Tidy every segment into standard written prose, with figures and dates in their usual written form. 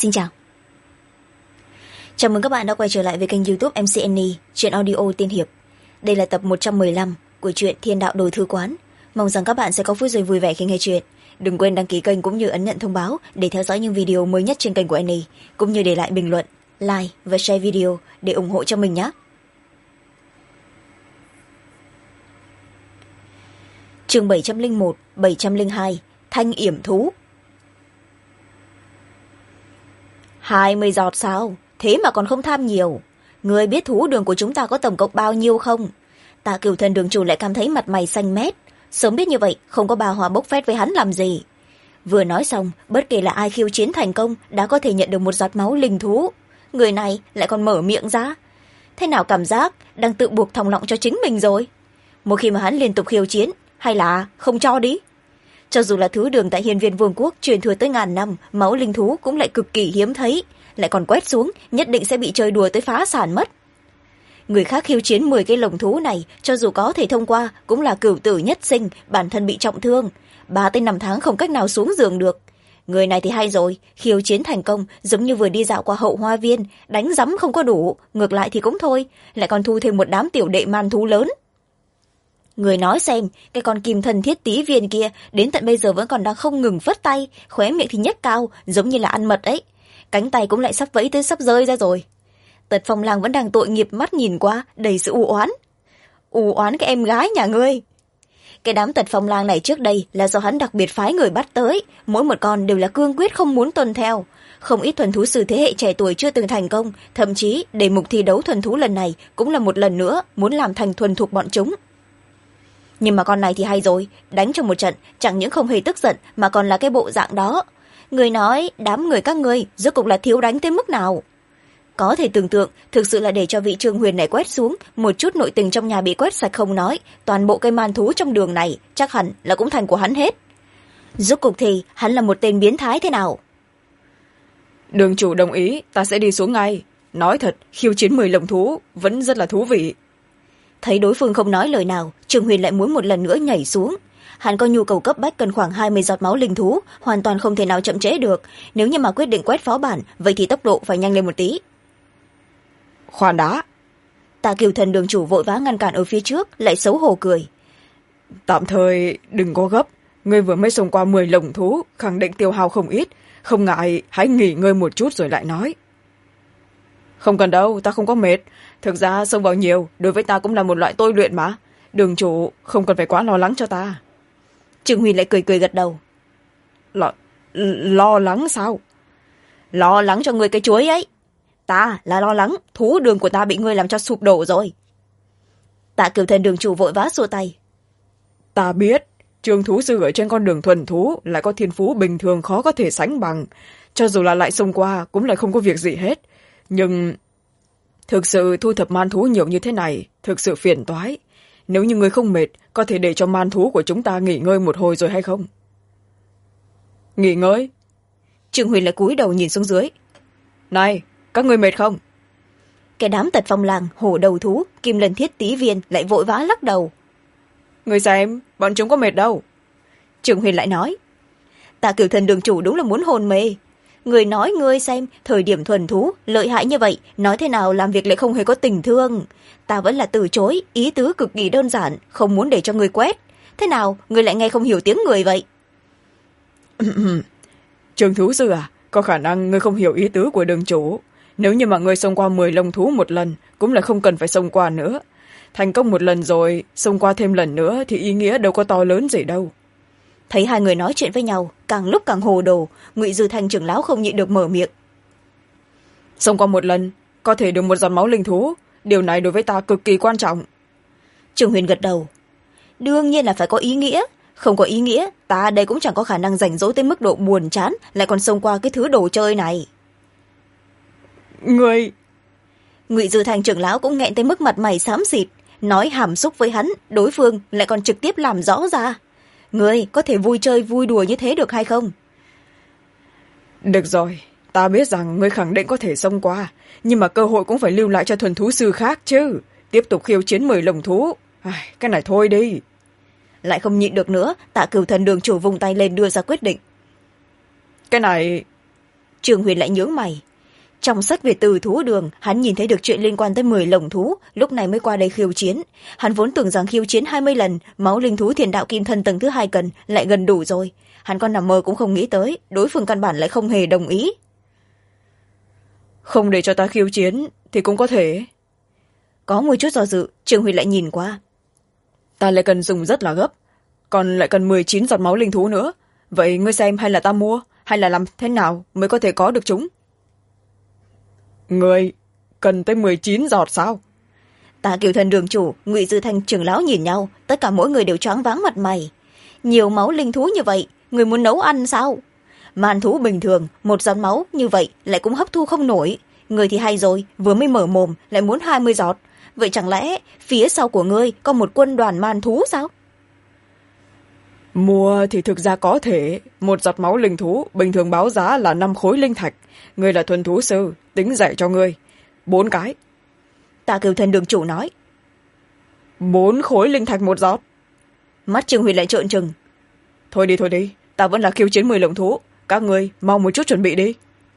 Xin chào. Chào mừng các bạn đã quay trở lại với kênh YouTube MC Annie, truyện audio tiên hiệp. Đây là tập 115 của truyện Thiên Đạo Đồ Thư Quán. Mong rằng các bạn sẽ có phút giây vui vẻ khi nghe truyện. Đừng quên đăng ký kênh cũng như ấn nhận thông báo để theo dõi những video mới nhất trên kênh của Annie, cũng như để lại bình luận, like và share video để ủng hộ cho mình nhé. Chương 701, 702, Thanh Yểm Thú. 20 giọt sao? Thế mà còn không tham nhiều. Ngươi biết thú đường của chúng ta có tổng cộng bao nhiêu không? Tạ Cửu Thần đường chủ lại cảm thấy mặt mày xanh mét. Sớm biết như vậy, không có bà hòa bốc phét với hắn làm gì. Vừa nói xong, bất kể là ai khiêu chiến thành công đã có thể nhận được một giọt máu linh thú. Người này lại còn mở miệng ra. Thế nào cảm giác đang tự buộc thòng lọng cho chính mình rồi? Một khi mà hắn liên tục khiêu chiến, hay là không cho đi? Cho dù là thứ đường tại Hiên Viên Vương quốc truyền thừa tới ngàn năm, máu linh thú cũng lại cực kỳ hiếm thấy, lại còn quét xuống, nhất định sẽ bị chơi đùa tới phá sản mất. Người khác khiêu chiến 10 cái lồng thú này, cho dù có thể thông qua, cũng là cửu tử nhất sinh, bản thân bị trọng thương, 3 tới 5 tháng không cách nào xuống giường được. Người này thì hay rồi, khiêu chiến thành công, giống như vừa đi dạo qua hậu hoa viên, đánh rắm không có đủ, ngược lại thì cũng thôi, lại còn thu thêm một đám tiểu đệ man thú lớn. Người nói xem, cái con kim thần thiết tí viên kia đến tận bây giờ vẫn còn đang không ngừng phất tay, khóe miệng thì nhếch cao, giống như là ăn mật ấy. Cánh tay cũng lại sắp vẫy tới sắp rơi ra rồi. Tật Phong Lang vẫn đang tội nghiệp mắt nhìn qua, đầy sự u oán. U oán cái em gái nhà ngươi. Cái đám Tật Phong Lang này trước đây là do hắn đặc biệt phái người bắt tới, mỗi một con đều là cương quyết không muốn tuân theo. Không ít thuần thú sư thế hệ trẻ tuổi chưa từng thành công, thậm chí đề mục thi đấu thuần thú lần này cũng là một lần nữa muốn làm thành thuần thuộc bọn chúng. Nhưng mà con này thì hay rồi, đánh trong một trận, chẳng những không hề tức giận mà còn là cái bộ dạng đó. Người nói, đám người các ngươi rốt cục là thiếu đánh tới mức nào? Có thể tưởng tượng, thực sự là để cho vị Trương Huyền này quét xuống, một chút nội tình trong nhà bị quét sạch không nói, toàn bộ cây man thú trong đường này chắc hẳn là cũng thành của hắn hết. Rốt cục thì hắn là một tên biến thái thế nào? Đường chủ đồng ý, ta sẽ đi xuống ngay. Nói thật, khiêu chiến 10 lồng thú vẫn rất là thú vị. Thấy đối phương không nói lời nào, Trương Huyền lại muốn một lần nữa nhảy xuống. Hắn có nhu cầu cấp bách cần khoảng 20 giọt máu linh thú, hoàn toàn không thể nào chậm trễ được. Nếu như mà quyết định quét phó bản, vậy thì tốc độ phải nhanh lên một tí. Khoan đã. Tạ Cửu Thần đường chủ vội vã ngăn cản ở phía trước, lại xấu hổ cười. Tạm thời đừng có gấp. Ngươi vừa mới xông qua 10 lồng thú, khẳng định tiêu hao không ít. Không ngại, hãy nghỉ ngơi một chút rồi lại nói. Không cần đâu, ta không có mệt. Thực ra xông vào nhiều, đối với ta cũng là một loại tôi luyện mà. Đường chủ không cần phải quá lo lắng cho ta. Trương Huyền lại cười cười gật đầu. Lo lắng sao? Lo lắng cho ngươi cái chuối ấy. Ta là lo lắng thú đường của ta bị ngươi làm cho sụp đổ rồi. Tạ Cửu Thần đường chủ vội vã xua tay. Ta biết, trường thú sư ở trên con đường thuần thú lại có thiên phú bình thường khó có thể sánh bằng. Cho dù là lại xông qua cũng lại không có việc gì hết. Nhưng thực sự thu thập man thú nhiều như thế này thực sự phiền toái. Nếu như ngươi không mệt, có thể để cho man thú của chúng ta nghỉ ngơi một hồi rồi hay không? Nghỉ ngơi? Trương Huyền lại cúi đầu nhìn xuống dưới. Này, các ngươi mệt không? Cái đám Tật Phong Lang, hổ đầu thú, kim lần thiết tí viên lại vội vã lắc đầu. Ngươi xem, bọn chúng có mệt đâu. Trương Huyền lại nói. Tạ Cửu Thần đường chủ đúng là muốn hồn mê. Người nói ngươi xem, thời điểm thuần thú, lợi hại như vậy, nói thế nào làm việc lại không hề có tình thương. Ta vẫn là từ chối, ý tứ cực kỳ đơn giản, không muốn để cho người quét. Thế nào, người lại nghe không hiểu tiếng người vậy? Trường thú sư à, có khả năng ngươi không hiểu ý tứ của đường chủ. Nếu như mà ngươi xông qua 10 lồng thú một lần, cũng là không cần phải xông qua nữa. Thành công một lần rồi, xông qua thêm lần nữa thì ý nghĩa đâu có to lớn gì đâu. Thấy hai người nói chuyện với nhau, càng lúc càng hồ đồ, Ngụy Dư Thanh trưởng lão không nhịn được mở miệng. Xông qua một lần, có thể được một giọt máu linh thú, điều này đối với ta cực kỳ quan trọng. Trương Huyền gật đầu. Đương nhiên là phải có ý nghĩa, không có ý nghĩa, ta đây cũng chẳng có khả năng rảnh rỗi tới mức độ buồn chán, lại còn xông qua cái thứ đồ chơi này. Người... Ngụy Dư Thanh trưởng lão cũng nghẹn tới mức mặt mày xám xịt, nói hàm xúc với hắn, đối phương lại còn trực tiếp làm rõ ra. Ngươi có thể vui chơi vui đùa như thế được hay không? Được rồi, ta biết rằng ngươi khẳng định có thể xông qua, nhưng mà cơ hội cũng phải lưu lại cho thuần thú sư khác chứ. Tiếp tục khiêu chiến 10 lồng thú. Cái này thôi đi. Lại không nhịn được nữa, Tạ Cửu Thần đường chủ vùng tay lên đưa ra quyết định. Cái này... Trường Huyền lại nhướng mày. Trong sách về từ thú đường, hắn nhìn thấy được chuyện liên quan tới 10 lồng thú, lúc này mới qua đây khiêu chiến. Hắn vốn tưởng rằng khiêu chiến 20 lần, máu linh thú thiền đạo kim thân tầng thứ 2 cần lại gần đủ rồi. Hắn còn nằm mơ cũng không nghĩ tới, đối phương căn bản lại không hề đồng ý. Không để cho ta khiêu chiến thì cũng có thể. Có một chút do dự, Trường Huyền lại nhìn qua. Ta lại cần dùng rất là gấp, còn lại cần 19 giọt máu linh thú nữa. Vậy ngươi xem, hay là ta mua, hay là làm thế nào mới có thể có được chúng? Ngươi cần tới 19 giọt sao? Tạ Kiều Thần đường chủ, Ngụy Dư Thanh trưởng lão nhìn nhau, tất cả mỗi người đều choáng váng mặt mày. Nhiều máu linh thú như vậy, người muốn nấu ăn sao? Màn thú bình thường, một giọt máu như vậy lại cũng hấp thu không nổi. Người thì hay rồi, vừa mới mở mồm lại muốn 20 giọt. Vậy chẳng lẽ phía sau của ngươi có một quân đoàn màn thú sao? Mua thì thực ra có thể. Một giọt máu linh thú bình thường báo giá là 5 khối linh thạch. Ngươi là thuần thú sư, tính dạy cho ngươi 4 cái. Tạ Kiều Thần đường chủ nói. 4 khối linh thạch một giọt? Mắt Trường Huyền lại trợn trừng. Thôi đi, ta vẫn là khiêu chiến 10 lồng thú. Các ngươi mau một chút chuẩn bị đi.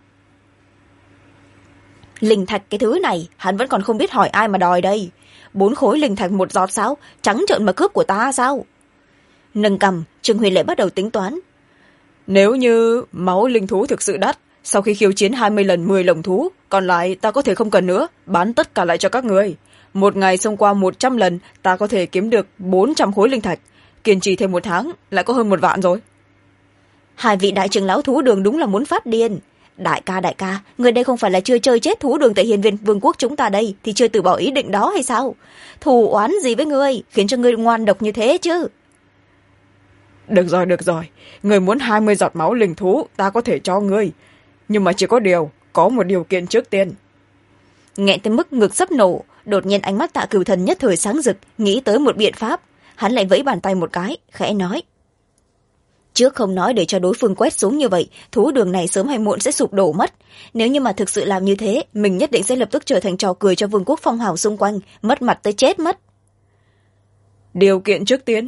Linh thạch cái thứ này hắn vẫn còn không biết hỏi ai mà đòi đây. 4 khối linh thạch một giọt sao? Trắng trợn mà cướp của ta sao? Nâng cằm, Trường Huyền lại bắt đầu tính toán. Nếu như máu linh thú thực sự đắt, sau khi khiêu chiến 20 lần 10 lồng thú, còn lại ta có thể không cần nữa, bán tất cả lại cho các người. Một ngày xông qua 100 lần, ta có thể kiếm được 400 khối linh thạch. Kiên trì thêm 1 tháng, lại có hơn 1 vạn rồi. Hai vị đại trưởng lão thú đường đúng là muốn phát điên. Đại ca, người đây không phải là chưa chơi chết thú đường tại Hiên Viên Vương quốc chúng ta đây, thì chưa từ bỏ ý định đó hay sao? Thù oán gì với ngươi, khiến cho ngươi ngoan độc như thế chứ? Được rồi, người muốn 20 giọt máu linh thú, ta có thể cho ngươi. Nhưng mà chỉ có một điều kiện trước tiên. Nghe tới mức ngực sắp nổ, đột nhiên ánh mắt Tạ Cửu Thần nhất thời sáng rực, nghĩ tới một biện pháp. Hắn lại vẫy bàn tay một cái, khẽ nói. Trước không nói để cho đối phương quét xuống như vậy, thú đường này sớm hay muộn sẽ sụp đổ mất. Nếu như mà thực sự làm như thế, mình nhất định sẽ lập tức trở thành trò cười cho vương quốc phong hào xung quanh, mất mặt tới chết mất. Điều kiện trước tiên?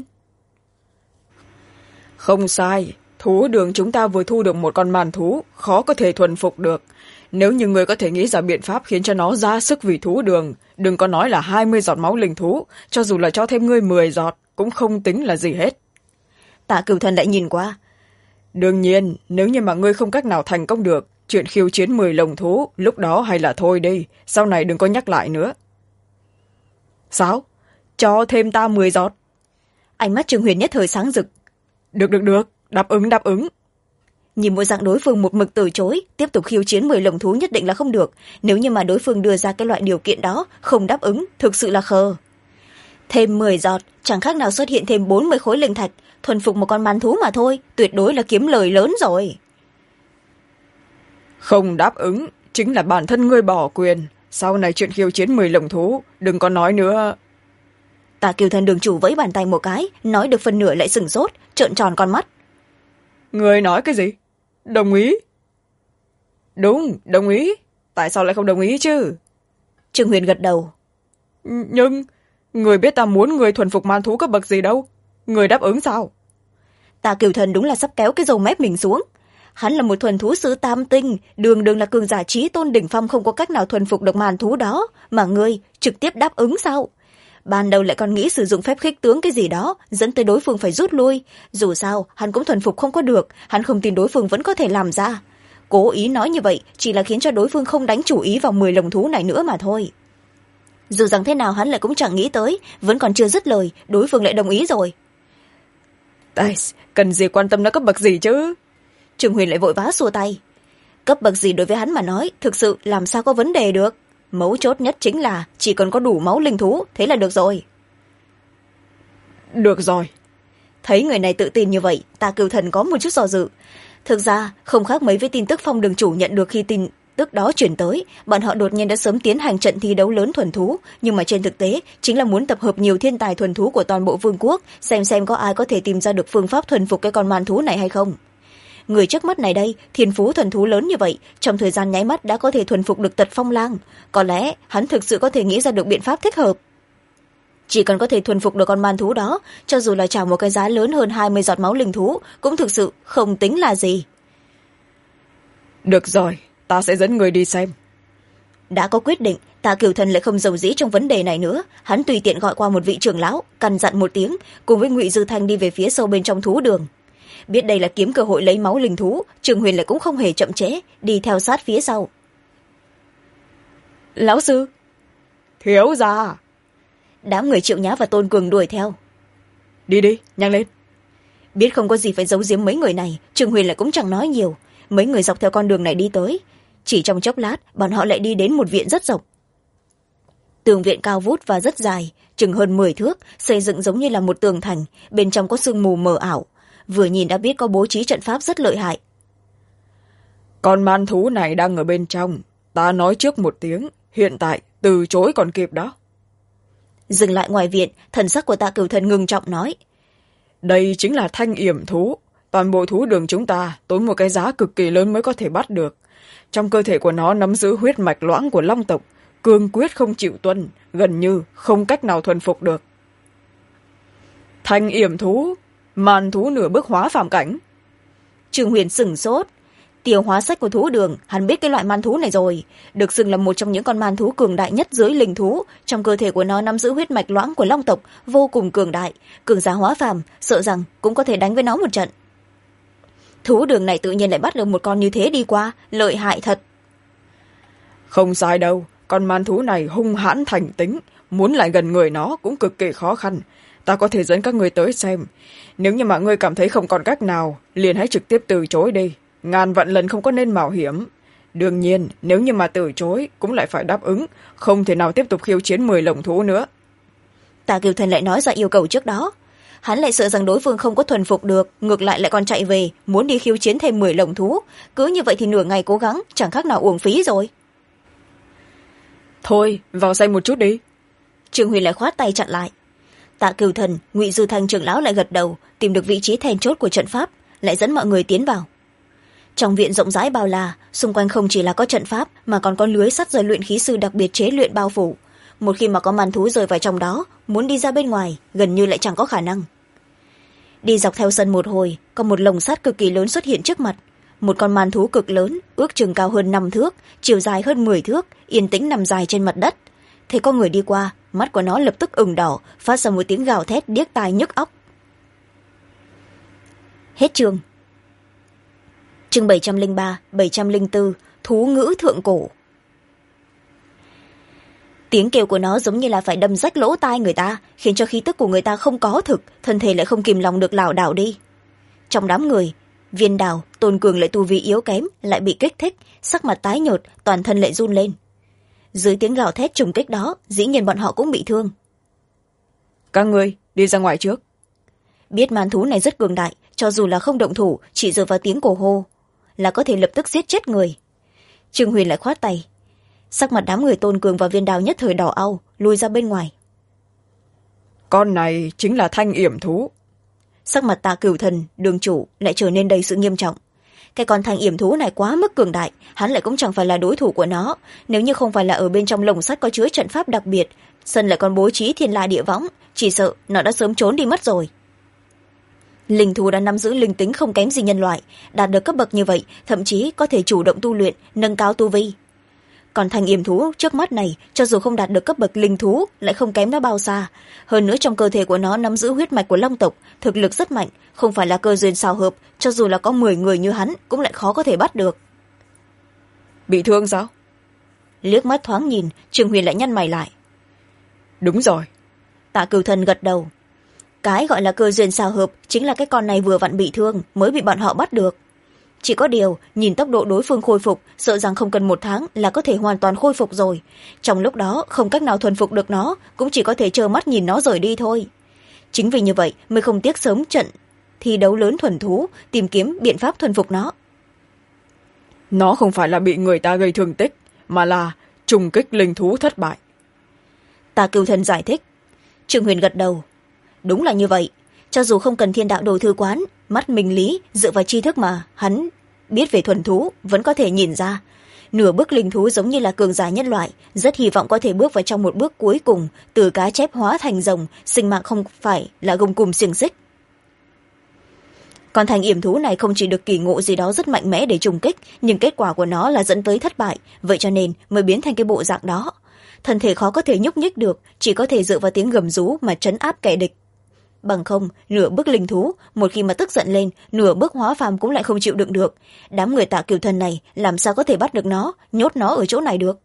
Không sai, thú đường chúng ta vừa thu được một con màn thú, khó có thể thuần phục được. Nếu như người có thể nghĩ ra biện pháp khiến cho nó ra sức vì thú đường, đừng có nói là 20 giọt máu linh thú, cho dù là cho thêm ngươi 10 giọt, cũng không tính là gì hết. Tạ Cửu Thần lại nhìn qua. Đương nhiên, nếu như mà ngươi không cách nào thành công được, chuyện khiêu chiến 10 lồng thú, lúc đó hay là thôi đi, sau này đừng có nhắc lại nữa. Sao? Cho thêm ta 10 giọt? Ánh mắt Trường Huyền nhất thời sáng rực. Được, đáp ứng. Nhìn bộ dạng đối phương một mực từ chối, tiếp tục khiêu chiến 10 lồng thú nhất định là không được. Nếu như mà đối phương đưa ra cái loại điều kiện đó, không đáp ứng, thực sự là khờ. Thêm 10 giọt, chẳng khác nào xuất hiện thêm 40 khối linh thạch, thuần phục một con màn thú mà thôi, tuyệt đối là kiếm lời lớn rồi. Không đáp ứng, chính là bản thân ngươi bỏ quyền. Sau này chuyện khiêu chiến 10 lồng thú, đừng có nói nữa. Tạ Kiều Thần đường chủ vẫy bàn tay một cái, nói được phần nửa lại sửng sốt, trợn tròn con mắt. Ngươi nói cái gì? Đồng ý? Đúng, đồng ý. Tại sao lại không đồng ý chứ? Trường Huyền gật đầu. Nhưng, người biết ta muốn người thuần phục man thú cấp bậc gì đâu. Người đáp ứng sao? Tạ Kiều Thần đúng là sắp kéo cái râu mép mình xuống. Hắn là một thuần thú sư tam tinh, đường đường là cường giả trí tôn đỉnh phong, không có cách nào thuần phục được màn thú đó, mà ngươi trực tiếp đáp ứng sao? Ban đầu lại còn nghĩ sử dụng phép khích tướng cái gì đó, dẫn tới đối phương phải rút lui. Dù sao, hắn cũng thuần phục không có được, hắn không tin đối phương vẫn có thể làm ra. Cố ý nói như vậy, chỉ là khiến cho đối phương không đánh chủ ý vào 10 lồng thú này nữa mà thôi. Dù rằng thế nào hắn lại cũng chẳng nghĩ tới, vẫn còn chưa dứt lời, đối phương lại đồng ý rồi. Cần gì quan tâm nó cấp bậc gì chứ? Trường Huyền lại vội vã xua tay. Cấp bậc gì đối với hắn mà nói, thực sự làm sao có vấn đề được. Mấu chốt nhất chính là chỉ cần có đủ máu linh thú, thế là được rồi. Được rồi. Thấy người này tự tin như vậy, Tạ Cửu Thần có một chút do dự. Thực ra, không khác mấy với tin tức Phong đường chủ nhận được khi tin tức đó chuyển tới, bọn họ đột nhiên đã sớm tiến hành trận thi đấu lớn thuần thú, nhưng mà trên thực tế chính là muốn tập hợp nhiều thiên tài thuần thú của toàn bộ vương quốc, xem có ai có thể tìm ra được phương pháp thuần phục cái con màn thú này hay không. Người trước mắt này đây, thiên phú thuần thú lớn như vậy, trong thời gian nháy mắt đã có thể thuần phục được Tật Phong Lang, có lẽ hắn thực sự có thể nghĩ ra được biện pháp thích hợp. Chỉ cần có thể thuần phục được con man thú đó, cho dù là trả một cái giá lớn hơn 20 giọt máu linh thú, cũng thực sự không tính là gì. Được rồi, ta sẽ dẫn người đi xem. Đã có quyết định, Tạ Cửu Thần lại không giàu dĩ trong vấn đề này nữa. Hắn tùy tiện gọi qua một vị trưởng lão, căn dặn một tiếng, cùng với Ngụy Dư Thanh đi về phía sâu bên trong thú đường. Biết đây là kiếm cơ hội lấy máu linh thú, Trường Huyền lại cũng không hề chậm trễ, đi theo sát phía sau. Lão sư, thiếu gia. Đám người Triệu Nhã và Tôn Cường đuổi theo. Đi đi, nhanh lên. Biết không có gì phải giấu giếm mấy người này, Trường Huyền lại cũng chẳng nói nhiều. Mấy người dọc theo con đường này đi tới. Chỉ trong chốc lát, bọn họ lại đi đến một viện rất rộng. Tường viện cao vút và rất dài, chừng hơn 10 thước, xây dựng giống như là một tường thành, bên trong có sương mù mờ ảo. Vừa nhìn đã biết có bố trí trận pháp rất lợi hại. Con man thú này đang ở bên trong. Ta nói trước một tiếng, hiện tại từ chối còn kịp đó. Dừng lại ngoài viện, thần sắc của Tạ Cửu Thần ngưng trọng nói. Đây chính là thanh yểm thú. Toàn bộ thú đường chúng ta tốn một cái giá cực kỳ lớn mới có thể bắt được. Trong cơ thể của nó nắm giữ huyết mạch loãng của long tộc, cương quyết không chịu tuân, gần như không cách nào thuần phục được. Thanh yểm thú, màn thú nửa bước hóa phàm cảnh. Trường Huyền sửng sốt. Tiêu hóa sách của thú đường, hắn biết cái loại man thú này rồi, được xưng là một trong những con man thú cường đại nhất dưới linh thú. Trong cơ thể của nó nắm giữ huyết mạch loãng của long tộc, vô cùng cường đại, cường giả hóa phàm, sợ rằng cũng có thể đánh với nó một trận. Thú đường này tự nhiên lại bắt được một con như thế đi qua, lợi hại thật. Không sai đâu, con man thú này hung hãn thành tính, muốn lại gần người nó cũng cực kỳ khó khăn. Ta có thể dẫn các người tới xem. Nếu như mà ngươi cảm thấy không còn cách nào, liền hãy trực tiếp từ chối đi. Ngàn vạn lần không có nên mạo hiểm. Đương nhiên, nếu như mà từ chối, cũng lại phải đáp ứng, không thể nào tiếp tục khiêu chiến 10 lồng thú nữa. Tạ Kiều Thần lại nói ra yêu cầu trước đó. Hắn lại sợ rằng đối phương không có thuần phục được, ngược lại lại còn chạy về, muốn đi khiêu chiến thêm 10 lồng thú. Cứ như vậy thì nửa ngày cố gắng, chẳng khác nào uổng phí rồi. Thôi, vào xem một chút đi. Trương Huyền lại khoát tay chặn lại. Tạ Kiều Thần, Ngụy Dư Thanh trưởng lão lại gật đầu, tìm được vị trí then chốt của trận pháp, lại dẫn mọi người tiến vào. Trong viện rộng rãi bao la, xung quanh không chỉ là có trận pháp mà còn có lưới sắt do luyện khí sư đặc biệt chế luyện bao phủ. Một khi mà có man thú rơi vào trong đó, muốn đi ra bên ngoài gần như lại chẳng có khả năng. Đi dọc theo sân một hồi, có một lồng sắt cực kỳ lớn xuất hiện trước mặt. Một con man thú cực lớn, ước chừng cao hơn 5 thước, chiều dài hơn 10 thước, yên tĩnh nằm dài trên mặt đất. Thấy có người đi qua, mắt của nó lập tức ửng đỏ, phát ra một tiếng gào thét điếc tai nhức óc. Hết chương. Chương 703, 704, thú ngữ thượng cổ. Tiếng kêu của nó giống như là phải đâm rách lỗ tai người ta, khiến cho khí tức của người ta không có thực, thân thể lại không kìm lòng được lảo đảo đi. Trong đám người, Viên Đào, Tôn Cường lại tu vi yếu kém, lại bị kích thích, sắc mặt tái nhợt, toàn thân lại run lên. Dưới tiếng gào thét trùng kích đó, dĩ nhiên bọn họ cũng bị thương. Các ngươi đi ra ngoài trước. Biết man thú này rất cường đại, cho dù là không động thủ, chỉ dựa vào tiếng cổ hô là có thể lập tức giết chết người. Trương Huyền lại khoát tay. Sắc mặt đám người Tôn Cường và Viên Đào nhất thời đỏ au, lùi ra bên ngoài. Con này chính là thanh yểm thú. Sắc mặt Tạ Cửu Thần, đường chủ lại trở nên đầy sự nghiêm trọng. Cái con thanh yểm thú này quá mức cường đại, hắn lại cũng chẳng phải là đối thủ của nó. Nếu như không phải là ở bên trong lồng sắt có chứa trận pháp đặc biệt, sân lại còn bố trí thiên la địa võng, chỉ sợ nó đã sớm trốn đi mất rồi. Linh thú đã nắm giữ linh tính không kém gì nhân loại, đạt được cấp bậc như vậy, thậm chí có thể chủ động tu luyện, nâng cao tu vi. Còn thanh yểm thú trước mắt này, cho dù không đạt được cấp bậc linh thú, lại không kém nó bao xa. Hơn nữa trong cơ thể của nó nắm giữ huyết mạch của long tộc, thực lực rất mạnh, không phải là cơ duyên xào hợp, cho dù là có 10 người như hắn, cũng lại khó có thể bắt được. Bị thương sao? Liếc mắt thoáng nhìn, Trương Huyền lại nhăn mày lại. Đúng rồi. Tạ Cửu Thần gật đầu. Cái gọi là cơ duyên xào hợp chính là cái con này vừa vặn bị thương mới bị bọn họ bắt được. Chỉ có điều, nhìn tốc độ đối phương khôi phục, sợ rằng không cần 1 tháng là có thể hoàn toàn khôi phục rồi. Trong lúc đó, không cách nào thuần phục được nó, cũng chỉ có thể trơ mắt nhìn nó rời đi thôi. Chính vì như vậy mới không tiếc sớm trận thi đấu lớn thuần thú, tìm kiếm biện pháp thuần phục nó. Nó không phải là bị người ta gây thương tích, mà là trùng kích linh thú thất bại. Tạ Cửu Thần giải thích. Trương Huyền gật đầu. Đúng là như vậy. Cho dù không cần thiên đạo đồ thư quán, mắt minh lý, dựa vào tri thức mà hắn biết về thuần thú, vẫn có thể nhìn ra. Nửa bước linh thú giống như là cường giả nhân loại, rất hy vọng có thể bước vào trong một bước cuối cùng, từ cá chép hóa thành rồng, sinh mạng không phải là gông cùm xiềng xích. còn thành yểm thú này không chỉ được kỳ ngộ gì đó rất mạnh mẽ để trùng kích, nhưng kết quả của nó là dẫn tới thất bại, vậy cho nên mới biến thành cái bộ dạng đó. Thân thể khó có thể nhúc nhích được, chỉ có thể dựa vào tiếng gầm rú mà trấn áp kẻ địch. Bằng không, nửa bước linh thú một khi mà tức giận lên, nửa bước hóa phàm cũng lại không chịu đựng được. Đám người Tạ Kiều Thần này làm sao có thể bắt được nó, nhốt nó ở chỗ này được.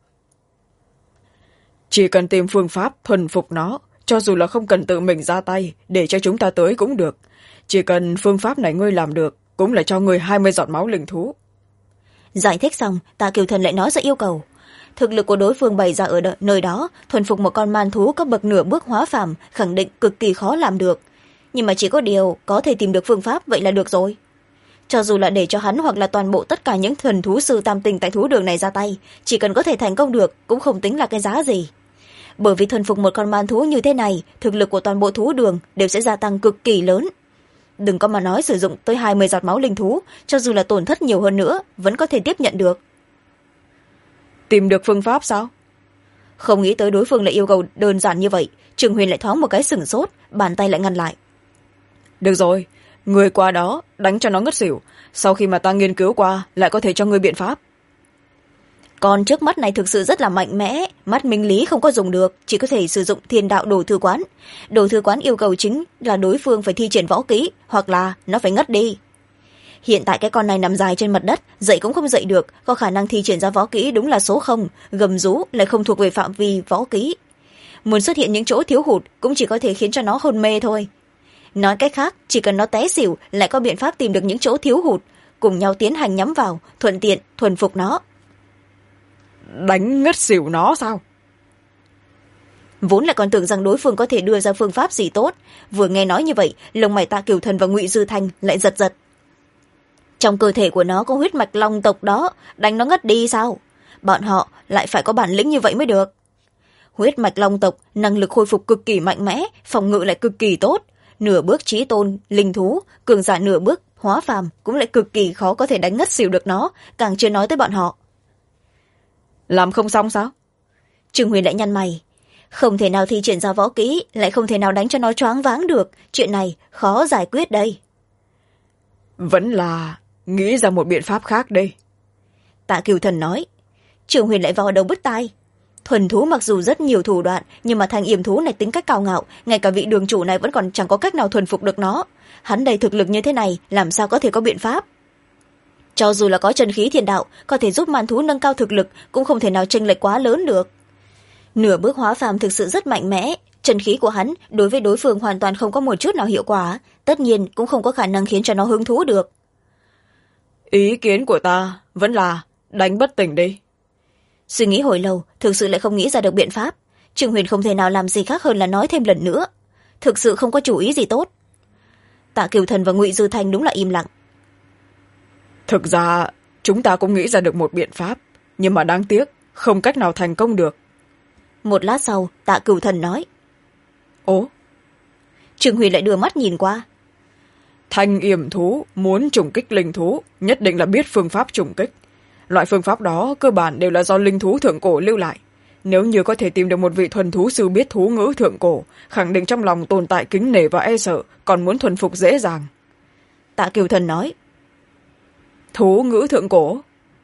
Chỉ cần tìm phương pháp thuần phục nó, cho dù là không cần tự mình ra tay để cho chúng ta tới cũng được. Chỉ cần phương pháp này ngươi làm được, cũng là cho ngươi 20 giọt máu linh thú. Giải thích xong, Tạ Kiều Thần lại nói ra yêu cầu. Thực lực của đối phương bày ra ở nơi đó, thuần phục một con man thú cấp bậc nửa bước hóa phàm khẳng định cực kỳ khó làm được. Nhưng mà chỉ có điều có thể tìm được phương pháp vậy là được rồi. Cho dù là để cho hắn hoặc là toàn bộ tất cả những thần thú sư tam tinh tại thú đường này ra tay, chỉ cần có thể thành công được cũng không tính là cái giá gì. Bởi vì thuần phục một con man thú như thế này, thực lực của toàn bộ thú đường đều sẽ gia tăng cực kỳ lớn. Đừng có mà nói sử dụng tới 20 giọt máu linh thú, cho dù là tổn thất nhiều hơn nữa vẫn có thể tiếp nhận được. Tìm được phương pháp sao? Không nghĩ tới đối phương lại yêu cầu đơn giản như vậy, Trường Huyền lại thoáng một cái sửng sốt, bàn tay lại ngăn lại. Được rồi, người qua đó đánh cho nó ngất xỉu, sau khi mà ta nghiên cứu qua lại có thể cho ngươi biện pháp. Còn trước mắt này thực sự rất là mạnh mẽ, mắt minh lý không có dùng được, chỉ có thể sử dụng thiên đạo đồ thư quán. Đồ thư quán yêu cầu chính là đối phương phải thi triển võ kỹ, hoặc là nó phải ngất đi. Hiện tại cái con này nằm dài trên mặt đất, dậy cũng không dậy được, có khả năng thi triển ra võ kỹ đúng là số 0, gầm rú lại không thuộc về phạm vi võ kỹ. Muốn xuất hiện những chỗ thiếu hụt cũng chỉ có thể khiến cho nó hôn mê thôi. Nói cách khác, chỉ cần nó té xỉu lại có biện pháp tìm được những chỗ thiếu hụt, cùng nhau tiến hành nhắm vào, thuận tiện thuần phục nó. Đánh ngất xỉu nó sao? Vốn là còn tưởng rằng đối phương có thể đưa ra phương pháp gì tốt, vừa nghe nói như vậy, lông mày Tạ Kiều Thần và Ngụy Dư Thanh lại giật giật. Trong cơ thể của nó có huyết mạch long tộc đó, đánh nó ngất đi sao? Bọn họ lại phải có bản lĩnh như vậy mới được. Huyết mạch long tộc năng lực khôi phục cực kỳ mạnh mẽ, phòng ngự lại cực kỳ tốt, nửa bước chí tôn linh thú, cường giả nửa bước hóa phàm cũng lại cực kỳ khó có thể đánh ngất xỉu được nó, càng chưa nói tới bọn họ. Làm không xong sao? Trương Huyền lại nhăn mày. Không thể nào thi triển ra võ kỹ, lại không thể nào đánh cho nó choáng váng được, chuyện này khó giải quyết đây. Vẫn là nghĩ ra một biện pháp khác đây. Tạ Kiều Thần nói. Trương Huyền lại vào đầu bứt tai. Thuần thú mặc dù rất nhiều thủ đoạn, nhưng mà thành yểm thú này tính cách cao ngạo, ngay cả vị đường chủ này vẫn còn chẳng có cách nào thuần phục được nó. Hắn đầy thực lực như thế này, làm sao có thể có biện pháp? Cho dù là có chân khí thiên đạo, có thể giúp man thú nâng cao thực lực, cũng không thể nào chênh lệch quá lớn được. Nửa bước hóa phàm thực sự rất mạnh mẽ, chân khí của hắn đối với đối phương hoàn toàn không có một chút nào hiệu quả, tất nhiên cũng không có khả năng khiến cho nó hứng thú được. Ý kiến của ta vẫn là đánh bất tỉnh đi. Suy nghĩ hồi lâu, thực sự lại không nghĩ ra được biện pháp. Trương Huyền không thể nào làm gì khác hơn là nói thêm lần nữa. Thực sự không có chủ ý gì tốt. Tạ Kiều Thần và Ngụy Dư Thanh đúng là im lặng. Thực ra chúng ta cũng nghĩ ra được một biện pháp, nhưng mà đáng tiếc không cách nào thành công được. Một lát sau, Tạ Kiều Thần nói. Ố? Trương Huyền lại đưa mắt nhìn qua. Thanh yểm thú muốn trùng kích linh thú, nhất định là biết phương pháp trùng kích. Loại phương pháp đó cơ bản đều là do linh thú thượng cổ lưu lại. Nếu như có thể tìm được một vị thuần thú sư biết thú ngữ thượng cổ, khẳng định trong lòng tồn tại kính nể và e sợ, còn muốn thuần phục dễ dàng. Tạ Kiều Thần nói. Thú ngữ thượng cổ?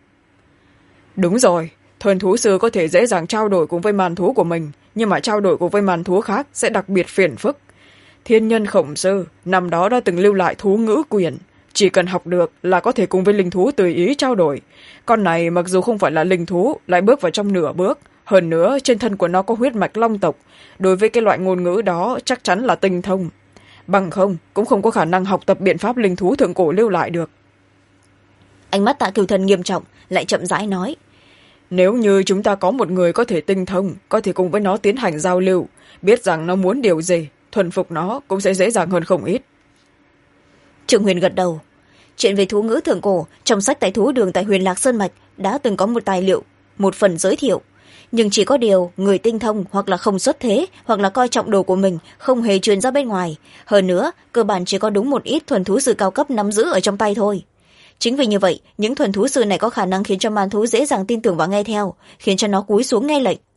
Đúng rồi, thuần thú sư có thể dễ dàng trao đổi cùng với màn thú của mình, nhưng mà trao đổi cùng với màn thú khác sẽ đặc biệt phiền phức. Thiên nhân Khổng Sư năm đó đã từng lưu lại thú ngữ quyển, chỉ cần học được là có thể cùng với linh thú tùy ý trao đổi. Con này mặc dù không phải là linh thú, lại bước vào trong nửa bước, hơn nữa trên thân của nó có huyết mạch long tộc, đối với cái loại ngôn ngữ đó chắc chắn là tinh thông. Bằng không cũng không có khả năng học tập biện pháp linh thú thượng cổ lưu lại được. Ánh mắt Tạ Kiều Thần nghiêm trọng, lại chậm rãi nói. Nếu như chúng ta có một người có thể tinh thông, có thể cùng với nó tiến hành giao lưu, biết rằng nó muốn điều gì, thuần phục nó cũng sẽ dễ dàng hơn không ít. Trương Huyền gật đầu. Chuyện về thú ngữ thượng cổ trong sách tại thú đường tại Huyền Lạc Sơn Mạch đã từng có một tài liệu, một phần giới thiệu. Nhưng chỉ có điều người tinh thông hoặc là không xuất thế, hoặc là coi trọng đồ của mình, không hề truyền ra bên ngoài. Hơn nữa, cơ bản chỉ có đúng một ít thuần thú sư cao cấp nắm giữ ở trong tay thôi. Chính vì như vậy, những thuần thú sư này có khả năng khiến cho man thú dễ dàng tin tưởng và nghe theo, khiến cho nó cúi xuống nghe lệnh.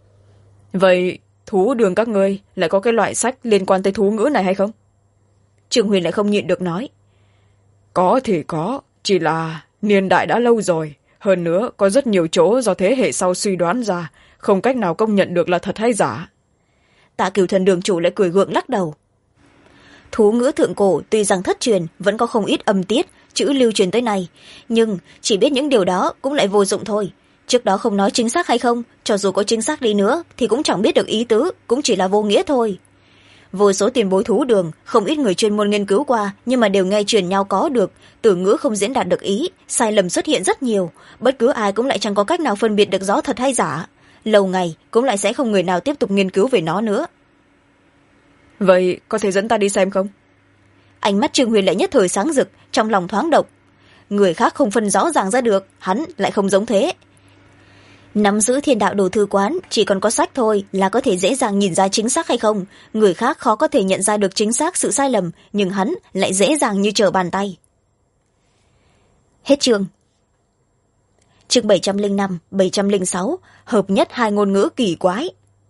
Vậy thú đường các ngươi lại có cái loại sách liên quan tới thú ngữ này hay không? Trương Huyền lại không nhịn được nói. Có thì có, chỉ là niên đại đã lâu rồi. Hơn nữa có rất nhiều chỗ do thế hệ sau suy đoán ra, không cách nào công nhận được là thật hay giả. Tạ Cửu Thần đường chủ lại cười gượng lắc đầu. Thú ngữ thượng cổ tuy rằng thất truyền vẫn có không ít âm tiết chữ lưu truyền tới này, nhưng chỉ biết những điều đó cũng lại vô dụng thôi. Trước đó không nói chính xác hay không, cho dù có chính xác đi nữa thì cũng chẳng biết được ý tứ, cũng chỉ là vô nghĩa thôi. Vô số tiền bối thú đường, không ít người chuyên môn nghiên cứu qua, nhưng mà đều nghe truyền nhau có được, từ ngữ không diễn đạt được ý, sai lầm xuất hiện rất nhiều, bất cứ ai cũng lại chẳng có cách nào phân biệt được rõ thật hay giả. Lâu ngày cũng lại sẽ không người nào tiếp tục nghiên cứu về nó nữa. Vậy có thể dẫn ta đi xem không? Ánh mắt Trương Huyền lại nhất thời sáng rực, trong lòng thoáng động. Người khác không phân rõ ràng ra được, hắn lại không giống thế. Nắm giữ thiên đạo đồ thư quán chỉ còn có sách thôi là có thể dễ dàng nhìn ra chính xác hay không. Người khác khó có thể nhận ra được chính xác sự sai lầm, nhưng hắn lại dễ dàng như trở bàn tay. Hết chương. Chương 705, 706, hợp nhất hai ngôn ngữ kỳ quái.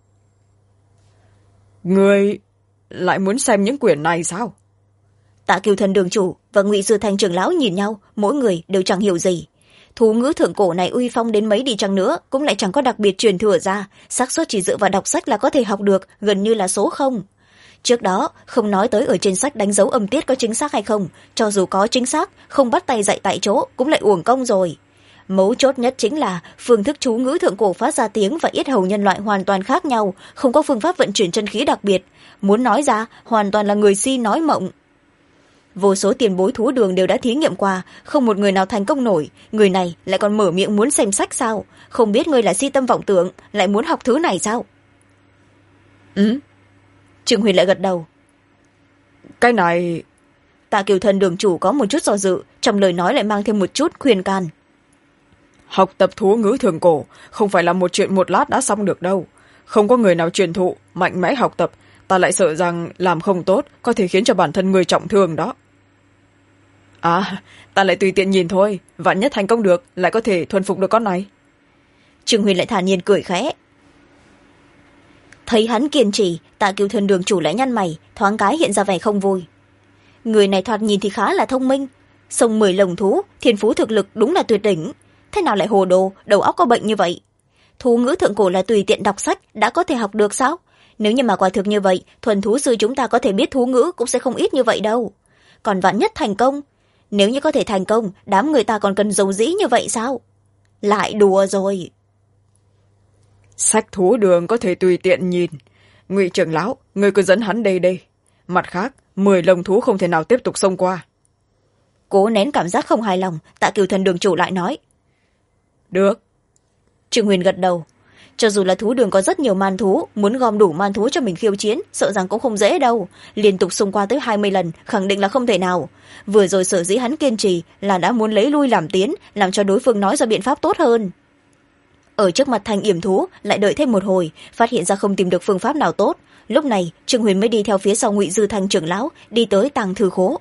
Người lại muốn xem những quyển này sao? Tạ Kiều Thần đường chủ và Ngụy Sư Thanh trưởng lão nhìn nhau, mỗi người đều chẳng hiểu gì. Thú ngữ thượng cổ này uy phong đến mấy đi chăng nữa cũng lại chẳng có đặc biệt truyền thừa ra, xác suất chỉ dựa vào đọc sách là có thể học được gần như là số không. Trước đó không nói tới ở trên sách đánh dấu âm tiết có chính xác hay không, cho dù có chính xác không bắt tay dạy tại chỗ cũng lại uổng công rồi. Mấu chốt nhất chính là phương thức chú ngữ thượng cổ phát ra tiếng và yết hầu nhân loại hoàn toàn khác nhau, không có phương pháp vận chuyển chân khí đặc biệt, muốn nói ra hoàn toàn là người si nói mộng. Vô số tiền bối thú đường đều đã thí nghiệm qua, không một người nào thành công nổi. Người này lại còn mở miệng muốn xem sách sao? Không biết ngươi là si tâm vọng tưởng, lại muốn học thứ này sao? Trương Huyền lại gật đầu. Cái này... Tạ Kiều Thần đường chủ có một chút do dự, trong lời nói lại mang thêm một chút khuyên can. Học tập thú ngữ thượng cổ không phải là một chuyện một lát đã xong được đâu. Không có người nào truyền thụ, mạnh mẽ học tập, ta lại sợ rằng làm không tốt có thể khiến cho bản thân người trọng thương đó. À, ta lại tùy tiện nhìn thôi, vạn nhất thành công được lại có thể thuần phục được con này. Trương Huyền lại thản nhiên cười khẽ. Thấy hắn kiên trì, Tạ Kiều Thần đường chủ lại nhăn mày, thoáng cái hiện ra vẻ không vui. Người này thoạt nhìn thì khá là thông minh, sông 10 lồng thú, thiên phú thực lực đúng là tuyệt đỉnh, thế nào lại hồ đồ, đầu óc có bệnh như vậy? Thú ngữ thượng cổ là tùy tiện đọc sách đã có thể học được sao? Nếu như mà quả thực như vậy, thuần thú sư chúng ta có thể biết thú ngữ cũng sẽ không ít như vậy đâu. Còn vạn nhất thành công, nếu như có thể thành công, đám người ta còn cần giấu dĩ như vậy sao? Lại đùa rồi. Sách thú đường có thể tùy tiện nhìn. Ngụy trưởng lão, người cứ dẫn hắn đây. Mặt khác, 10 lồng thú không thể nào tiếp tục xông qua. Cố nén cảm giác không hài lòng, Tạ Kiều Thần đường chủ lại nói. Được. Trương Huyền gật đầu. Cho dù là thú đường có rất nhiều man thú, muốn gom đủ man thú cho mình khiêu chiến, sợ rằng cũng không dễ đâu. Liên tục xung qua tới 20 lần, khẳng định là không thể nào. Vừa rồi sở dĩ hắn kiên trì là đã muốn lấy lui làm tiến, làm cho đối phương nói ra biện pháp tốt hơn. Ở trước mặt Thanh Yểm thú, lại đợi thêm một hồi, phát hiện ra không tìm được phương pháp nào tốt. Lúc này, Trương Huyền mới đi theo phía sau Ngụy Dư Thanh trưởng lão, đi tới tàng thư khố.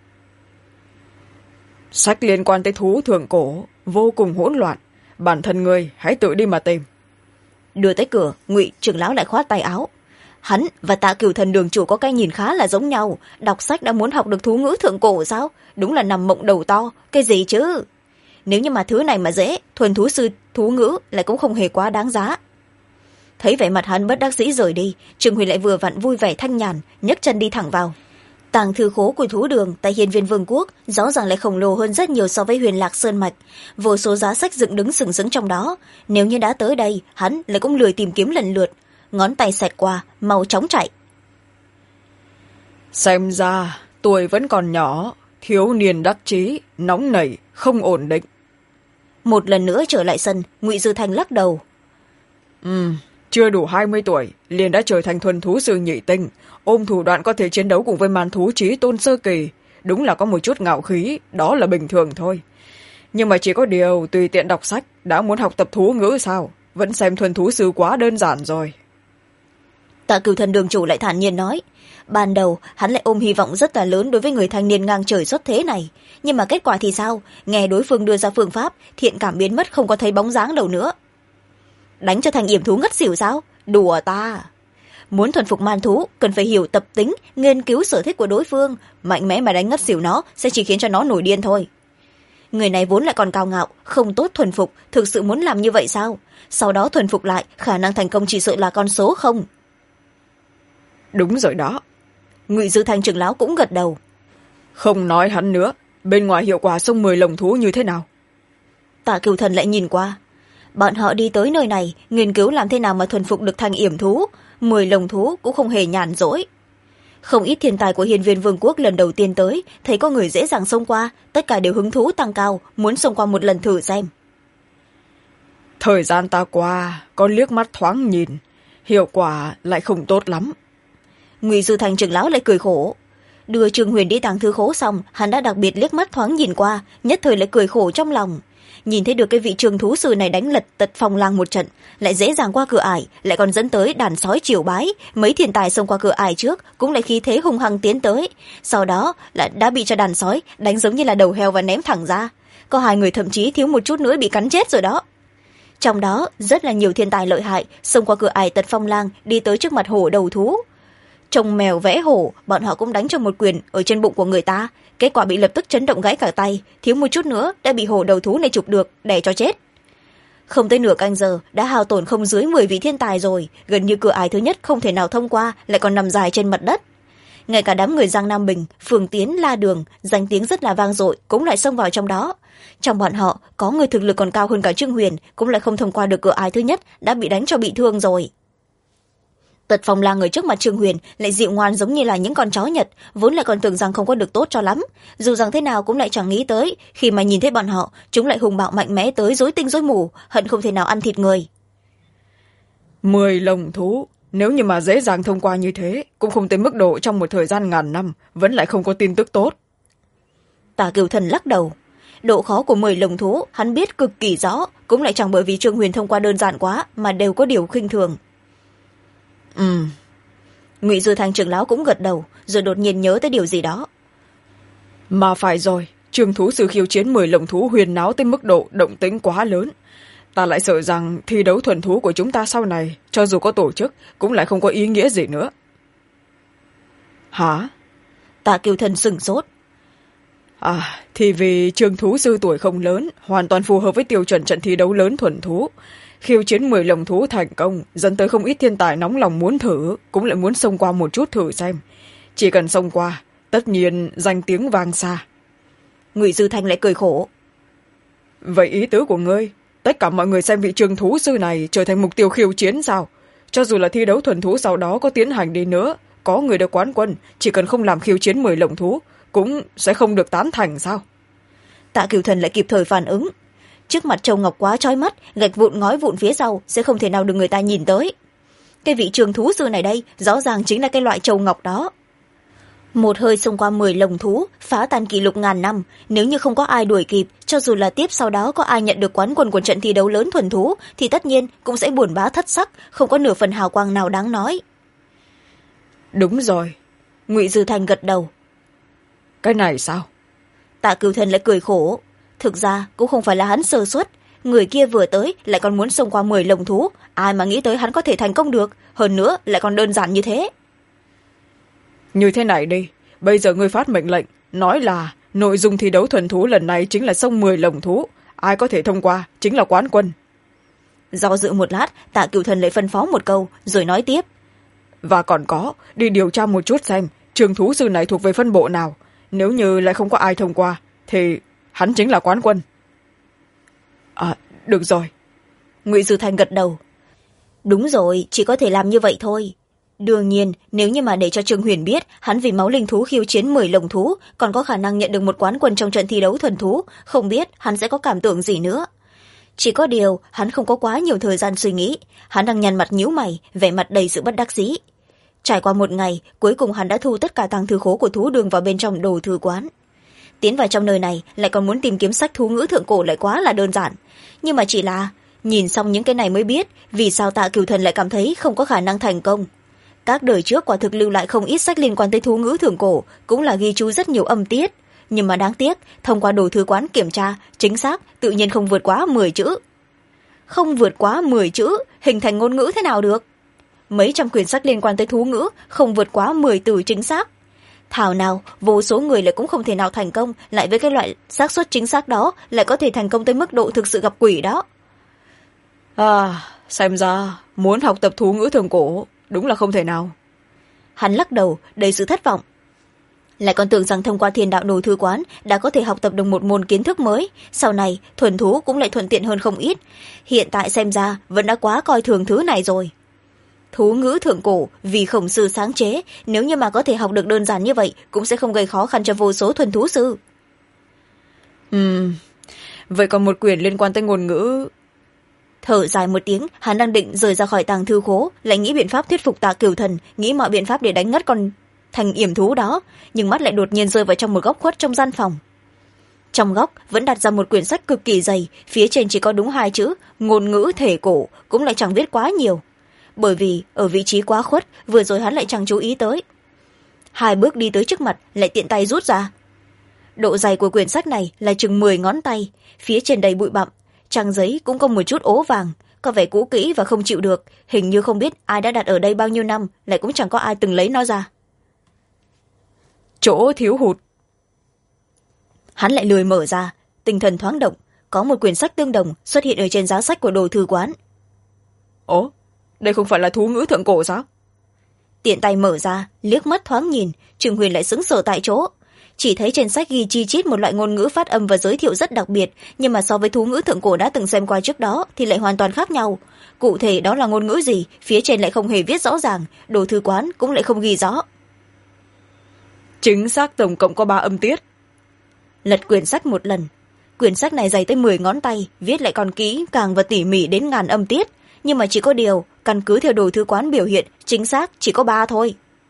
Sách liên quan tới thú thượng cổ, vô cùng hỗn loạn. Bản thân người hãy tự đi mà tìm. Đưa tới cửa, Ngụy trưởng lão lại khoát tay áo. Hắn và Tạ Cửu Thần đường chủ có cái nhìn khá là giống nhau, đọc sách đã muốn học được thú ngữ thượng cổ sao? Đúng là nằm mộng đầu to, cái gì chứ? Nếu như mà thứ này mà dễ, thuần thú sư thú ngữ lại cũng không hề quá đáng giá. Thấy vẻ mặt hắn bất đắc dĩ rời đi, Trương Huyền lại vừa vặn vui vẻ thanh nhàn, nhấc chân đi thẳng vào. Tàng thư khố của thú đường tại Hiên Viên Vương quốc rõ ràng lại khổng lồ hơn rất nhiều so với Huyền Lạc Sơn mạch, vô số giá sách dựng đứng sừng sững trong đó. Nếu như đã tới đây, hắn lại cũng lười tìm kiếm lần lượt, ngón tay xẹt qua, mau chóng chạy. Xem ra tuổi vẫn còn nhỏ, thiếu niên đắc chí, nóng nảy, không ổn định. Một lần nữa trở lại sân, Ngụy Dư Thanh lắc đầu. Chưa đủ 20 tuổi liền đã trở thành thuần thú sư nhị tinh, ôm thủ đoạn có thể chiến đấu cùng với man thú chí tôn sơ kỳ, đúng là có một chút ngạo khí, đó là bình thường thôi. Nhưng mà chỉ có điều tùy tiện đọc sách đã muốn học tập thú ngữ sao? Vẫn xem thuần thú sư quá đơn giản rồi. Tạ Cửu Thần đường chủ lại thản nhiên nói. Ban đầu hắn lại ôm hy vọng rất là lớn đối với người thanh niên ngang trời xuất thế này, nhưng mà kết quả thì sao? Nghe đối phương đưa ra phương pháp, thiện cảm biến mất, không có thấy bóng dáng đâu nữa. Đánh cho Thanh Yểm thú ngất xỉu sao? Đùa ta. muốn thuần phục man thú cần phải hiểu tập tính, nghiên cứu sở thích của đối phương, mạnh mẽ mà đánh ngất xỉu nó sẽ chỉ khiến cho nó nổi điên thôi. Người này vốn lại còn cao ngạo, không tốt thuần phục, thực sự muốn làm như vậy sao? Sau đó thuần phục lại, khả năng thành công chỉ sợ là con số không. Đúng rồi đó. Ngụy Dư Thanh trưởng lão cũng gật đầu. Không nói hắn nữa, bên ngoài hiệu quả xông 10 lồng thú như thế nào? Tạ Cửu Thần lại nhìn qua. Bọn họ đi tới nơi này, nghiên cứu làm thế nào mà thuần phục được thành yểm thú. 10 lồng thú cũng không hề nhàn rỗi. Không ít thiên tài của Hiên Viên Vương quốc lần đầu tiên tới, thấy có người dễ dàng xông qua, tất cả đều hứng thú tăng cao, muốn xông qua một lần thử xem. Thời gian ta qua, con liếc mắt thoáng nhìn, hiệu quả lại không tốt lắm. Ngụy Dư Thành trưởng lão lại cười khổ. Đưa Trương Huyền đi tàng thư khố xong, hắn đã đặc biệt liếc mắt thoáng nhìn qua, nhất thời lại cười khổ trong lòng. Nhìn thấy được cái vị trường thú sư này đánh lật tật phong lang một trận, lại dễ dàng qua cửa ải, lại còn dẫn tới đàn sói triều bái, mấy thiên tài xông qua cửa ải trước cũng lại khí thế hung hăng tiến tới, sau đó lại đã bị cho đàn sói đánh giống như là đầu heo và ném thẳng ra. Có 2 người thậm chí thiếu một chút nữa bị cắn chết rồi đó. Trong đó rất là nhiều thiên tài lợi hại xông qua cửa ải tật phong lang đi tới trước mặt hổ đầu thú. Trông mèo vẽ hổ, bọn họ cũng đánh cho một quyền ở trên bụng của người ta, kết quả bị lập tức chấn động gãy cả tay, thiếu một chút nữa đã bị hổ đầu thú này chụp được, đè cho chết. Không tới nửa canh giờ đã hao tổn không dưới 10 vị thiên tài rồi, gần như cửa ải thứ nhất không thể nào thông qua, lại còn nằm dài trên mặt đất. Ngay cả đám người Giang Nam Bình, Phường Tiến, La Đường, danh tiếng rất là vang dội cũng lại xông vào trong đó. Trong bọn họ có người thực lực còn cao hơn cả Trương Huyền, cũng lại không thông qua được cửa ải thứ nhất, đã bị đánh cho bị thương rồi. Tật phong lang người trước mặt Trương Huyền lại dịu ngoan giống như là những con chó Nhật, vốn lại còn tưởng rằng không có được tốt cho lắm, dù rằng thế nào cũng lại chẳng nghĩ tới, khi mà nhìn thấy bọn họ chúng lại hùng bạo mạnh mẽ tới rối tinh rối mù, hận không thể nào ăn thịt người. 10 lồng thú, nếu như mà dễ dàng thông qua như thế, cũng không tới mức độ trong một thời gian ngàn năm vẫn lại không có tin tức tốt. Tả Cửu Thần lắc đầu. Độ khó của 10 lồng thú hắn biết cực kỳ rõ, cũng lại chẳng bởi vì Trương Huyền thông qua đơn giản quá mà đều có điều khinh thường. Ngụy Dư Thanh trưởng lão cũng gật đầu, rồi đột nhiên nhớ tới điều gì đó. Mà phải rồi, trường thú sư khiêu chiến 10 lồng thú huyền náo tới mức độ động tĩnh quá lớn. Ta lại sợ rằng thi đấu thuần thú của chúng ta sau này, cho dù có tổ chức, cũng lại không có ý nghĩa gì nữa. Hả? Tạ Kiều Thần sửng sốt. Thì vì trường thú sư tuổi không lớn, hoàn toàn phù hợp với tiêu chuẩn trận thi đấu lớn thuần thú. Khiêu chiến 10 lồng thú thành công, dẫn tới không ít thiên tài nóng lòng muốn thử, cũng lại muốn xông qua một chút thử xem. Chỉ cần xông qua, tất nhiên danh tiếng vang xa. Ngụy Dư Thanh lại cười khổ. Vậy ý tứ của ngươi, tất cả mọi người xem vị trường thú sư này trở thành mục tiêu khiêu chiến sao? Cho dù là thi đấu thuần thú sau đó có tiến hành đi nữa, có người được quán quân, chỉ cần không làm khiêu chiến 10 lồng thú, cũng sẽ không được tán thành sao? Tạ Cửu Thần lại kịp thời phản ứng. Trước mặt Châu Ngọc quá chói mắt, gạch vụn ngói vụn phía sau sẽ không thể nào được người ta nhìn tới. Cái vị trường thú sư này đây rõ ràng chính là cái loại Châu Ngọc đó. Một hơi xông qua 10 lồng thú, phá tan kỷ lục ngàn năm, nếu như không có ai đuổi kịp, cho dù là tiếp sau đó có ai nhận được quán quân của trận thi đấu lớn thuần thú, thì tất nhiên cũng sẽ buồn bã thất sắc, không có nửa phần hào quang nào đáng nói. Đúng rồi. Ngụy Dư Thanh gật đầu. Cái này sao? Tạ Cửu Thần lại cười khổ. Thực ra cũng không phải là hắn sơ suất, người kia vừa tới lại còn muốn xông qua 10 lồng thú, ai mà nghĩ tới hắn có thể thành công được, hơn nữa lại còn đơn giản như thế. Như thế này đi, bây giờ ngươi phát mệnh lệnh, nói là nội dung thi đấu thuần thú lần này chính là xông 10 lồng thú, ai có thể thông qua chính là quán quân. Do dự một lát, Tạ Cửu Thần lại phân phó một câu, rồi nói tiếp. Và còn có, đi điều tra một chút xem trường thú sư này thuộc về phân bộ nào, nếu như lại không có ai thông qua, thì hắn chính là quán quân. Được rồi. Ngụy Dư Thanh gật đầu. Đúng rồi, chỉ có thể làm như vậy thôi. Đương nhiên, nếu như mà để cho Trương Huyền biết hắn vì máu linh thú khiêu chiến 10 lồng thú, còn có khả năng nhận được một quán quân trong trận thi đấu thuần thú, không biết hắn sẽ có cảm tưởng gì nữa. Chỉ có điều, hắn không có quá nhiều thời gian suy nghĩ, hắn đang nhăn mặt nhíu mày, vẻ mặt đầy sự bất đắc dĩ. Trải qua một ngày, cuối cùng hắn đã thu tất cả tàng thư khố của thú đường vào bên trong đồ thư quán. Tiến vào trong nơi này lại còn muốn tìm kiếm sách thú ngữ thượng cổ lại quá là đơn giản, nhưng mà chỉ là nhìn xong những cái này mới biết vì sao Tạ Cửu Thần lại cảm thấy không có khả năng thành công. Các đời trước quả thực lưu lại không ít sách liên quan tới thú ngữ thượng cổ, cũng là ghi chú rất nhiều âm tiết, nhưng mà đáng tiếc thông qua đồ thư quán kiểm tra chính xác tự nhiên không vượt quá 10 chữ. Không vượt quá 10 chữ hình thành ngôn ngữ thế nào được? mấy trăm quyển sách liên quan tới thú ngữ không vượt quá 10 từ chính xác. Thảo nào vô số người lại cũng không thể nào thành công, lại với cái loại xác suất chính xác đó lại có thể thành công tới mức độ thực sự gặp quỷ đó. Xem ra muốn học tập thú ngữ thượng cổ đúng là không thể nào. Hắn lắc đầu đầy sự thất vọng, lại còn tưởng rằng thông qua Thiên Đạo Đồ Thư Quán đã có thể học tập được một môn kiến thức mới, sau này thuần thú cũng lại thuận tiện hơn không ít. Hiện tại xem ra vẫn đã quá coi thường thứ này rồi. Thú ngữ thượng cổ vì Khổng sư sáng chế, nếu như mà có thể học được đơn giản như vậy cũng sẽ không gây khó khăn cho vô số thuần thú sư. Vậy còn một quyển liên quan tới ngôn ngữ. Thở dài một tiếng, hắn đang định rời ra khỏi tàng thư khố, lại nghĩ biện pháp thuyết phục Tạ Cửu Thần, nghĩ mọi biện pháp để đánh ngất con thành yểm thú đó, nhưng mắt lại đột nhiên rơi vào trong một góc khuất trong gian phòng. Trong góc vẫn đặt ra một quyển sách cực kỳ dày, phía trên chỉ có đúng 2 chữ ngôn ngữ thể cổ, cũng lại chẳng viết quá nhiều, bởi vì ở vị trí quá khuất vừa rồi hắn lại chẳng chú ý tới. 2 bước đi tới trước mặt, lại tiện tay rút ra. Độ dày của quyển sách này là chừng 10 ngón tay, phía trên đầy bụi bặm, trang giấy cũng có một chút ố vàng, có vẻ cũ kỹ và không chịu được, hình như không biết ai đã đặt ở đây bao nhiêu năm, lại cũng chẳng có ai từng lấy nó ra. Chỗ thiếu hụt. Hắn lại lười mở ra, tinh thần thoáng động, có một quyển sách tương đồng xuất hiện ở trên giá sách của Đồ Thư Quán. Ồ, đây không phải là thú ngữ thượng cổ sao? Tiện tay mở ra, liếc mắt thoáng nhìn, Trương Huyền lại sững sờ tại chỗ. Chỉ thấy trên sách ghi chi chít một loại ngôn ngữ phát âm và giới thiệu rất đặc biệt, nhưng mà so với thú ngữ thượng cổ đã từng xem qua trước đó thì lại hoàn toàn khác nhau. Cụ thể đó là ngôn ngữ gì, phía trên lại không hề viết rõ ràng, Đồ Thư Quán cũng lại không ghi rõ. Chính xác tổng cộng có 3 âm tiết. Lật quyển sách một lần. Quyển sách này dày tới 10 ngón tay, viết lại còn kỹ càng và tỉ mỉ đến ngàn âm tiết, nhưng mà chỉ có điều căn cứ theo Đồ Thư Quán biểu hiện chính xác chỉ có 3 thôi.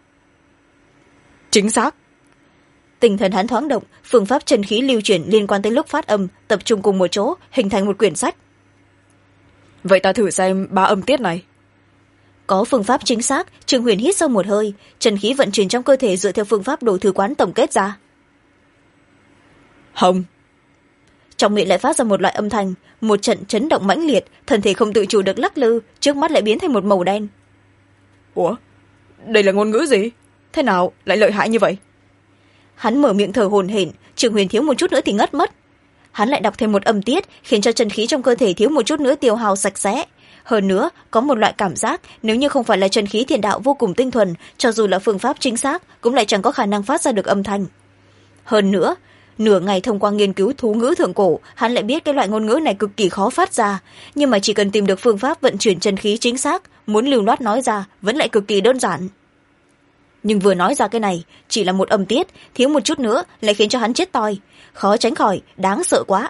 Chính xác. Tinh thần hắn thoáng động, phương pháp chân khí lưu chuyển liên quan tới lúc phát âm tập trung cùng một chỗ, hình thành một quyển sách. Vậy ta thử xem 3 âm tiết này. Có phương pháp chính xác, Trương Huyền hít sâu một hơi, chân khí vận chuyển trong cơ thể dựa theo phương pháp Đồ Thư Quán tổng kết ra. Hồng. Trong miệng lại phát ra một loại âm thanh, một trận chấn động mãnh liệt, thân thể không tự chủ được lắc lư, trước mắt lại biến thành một màu đen. Ủa, đây là ngôn ngữ gì? Thế nào lại lợi hại như vậy? Hắn mở miệng thở hổn hển, Trương Huyền thiếu một chút nữa thì ngất mất. Hắn lại đọc thêm một âm tiết, khiến cho chân khí trong cơ thể thiếu một chút nữa tiêu hao sạch sẽ. Hơn nữa, có một loại cảm giác, nếu như không phải là chân khí thiên đạo vô cùng tinh thuần, cho dù là phương pháp chính xác, cũng lại chẳng có khả năng phát ra được âm thanh. Hơn nữa, nửa ngày thông qua nghiên cứu thú ngữ thượng cổ, hắn lại biết cái loại ngôn ngữ này cực kỳ khó phát ra, nhưng mà chỉ cần tìm được phương pháp vận chuyển chân khí chính xác, muốn lưu loát nói ra vẫn lại cực kỳ đơn giản. Nhưng vừa nói ra cái này, chỉ là một âm tiết, thiếu một chút nữa lại khiến cho hắn chết toi, khó tránh khỏi, đáng sợ quá.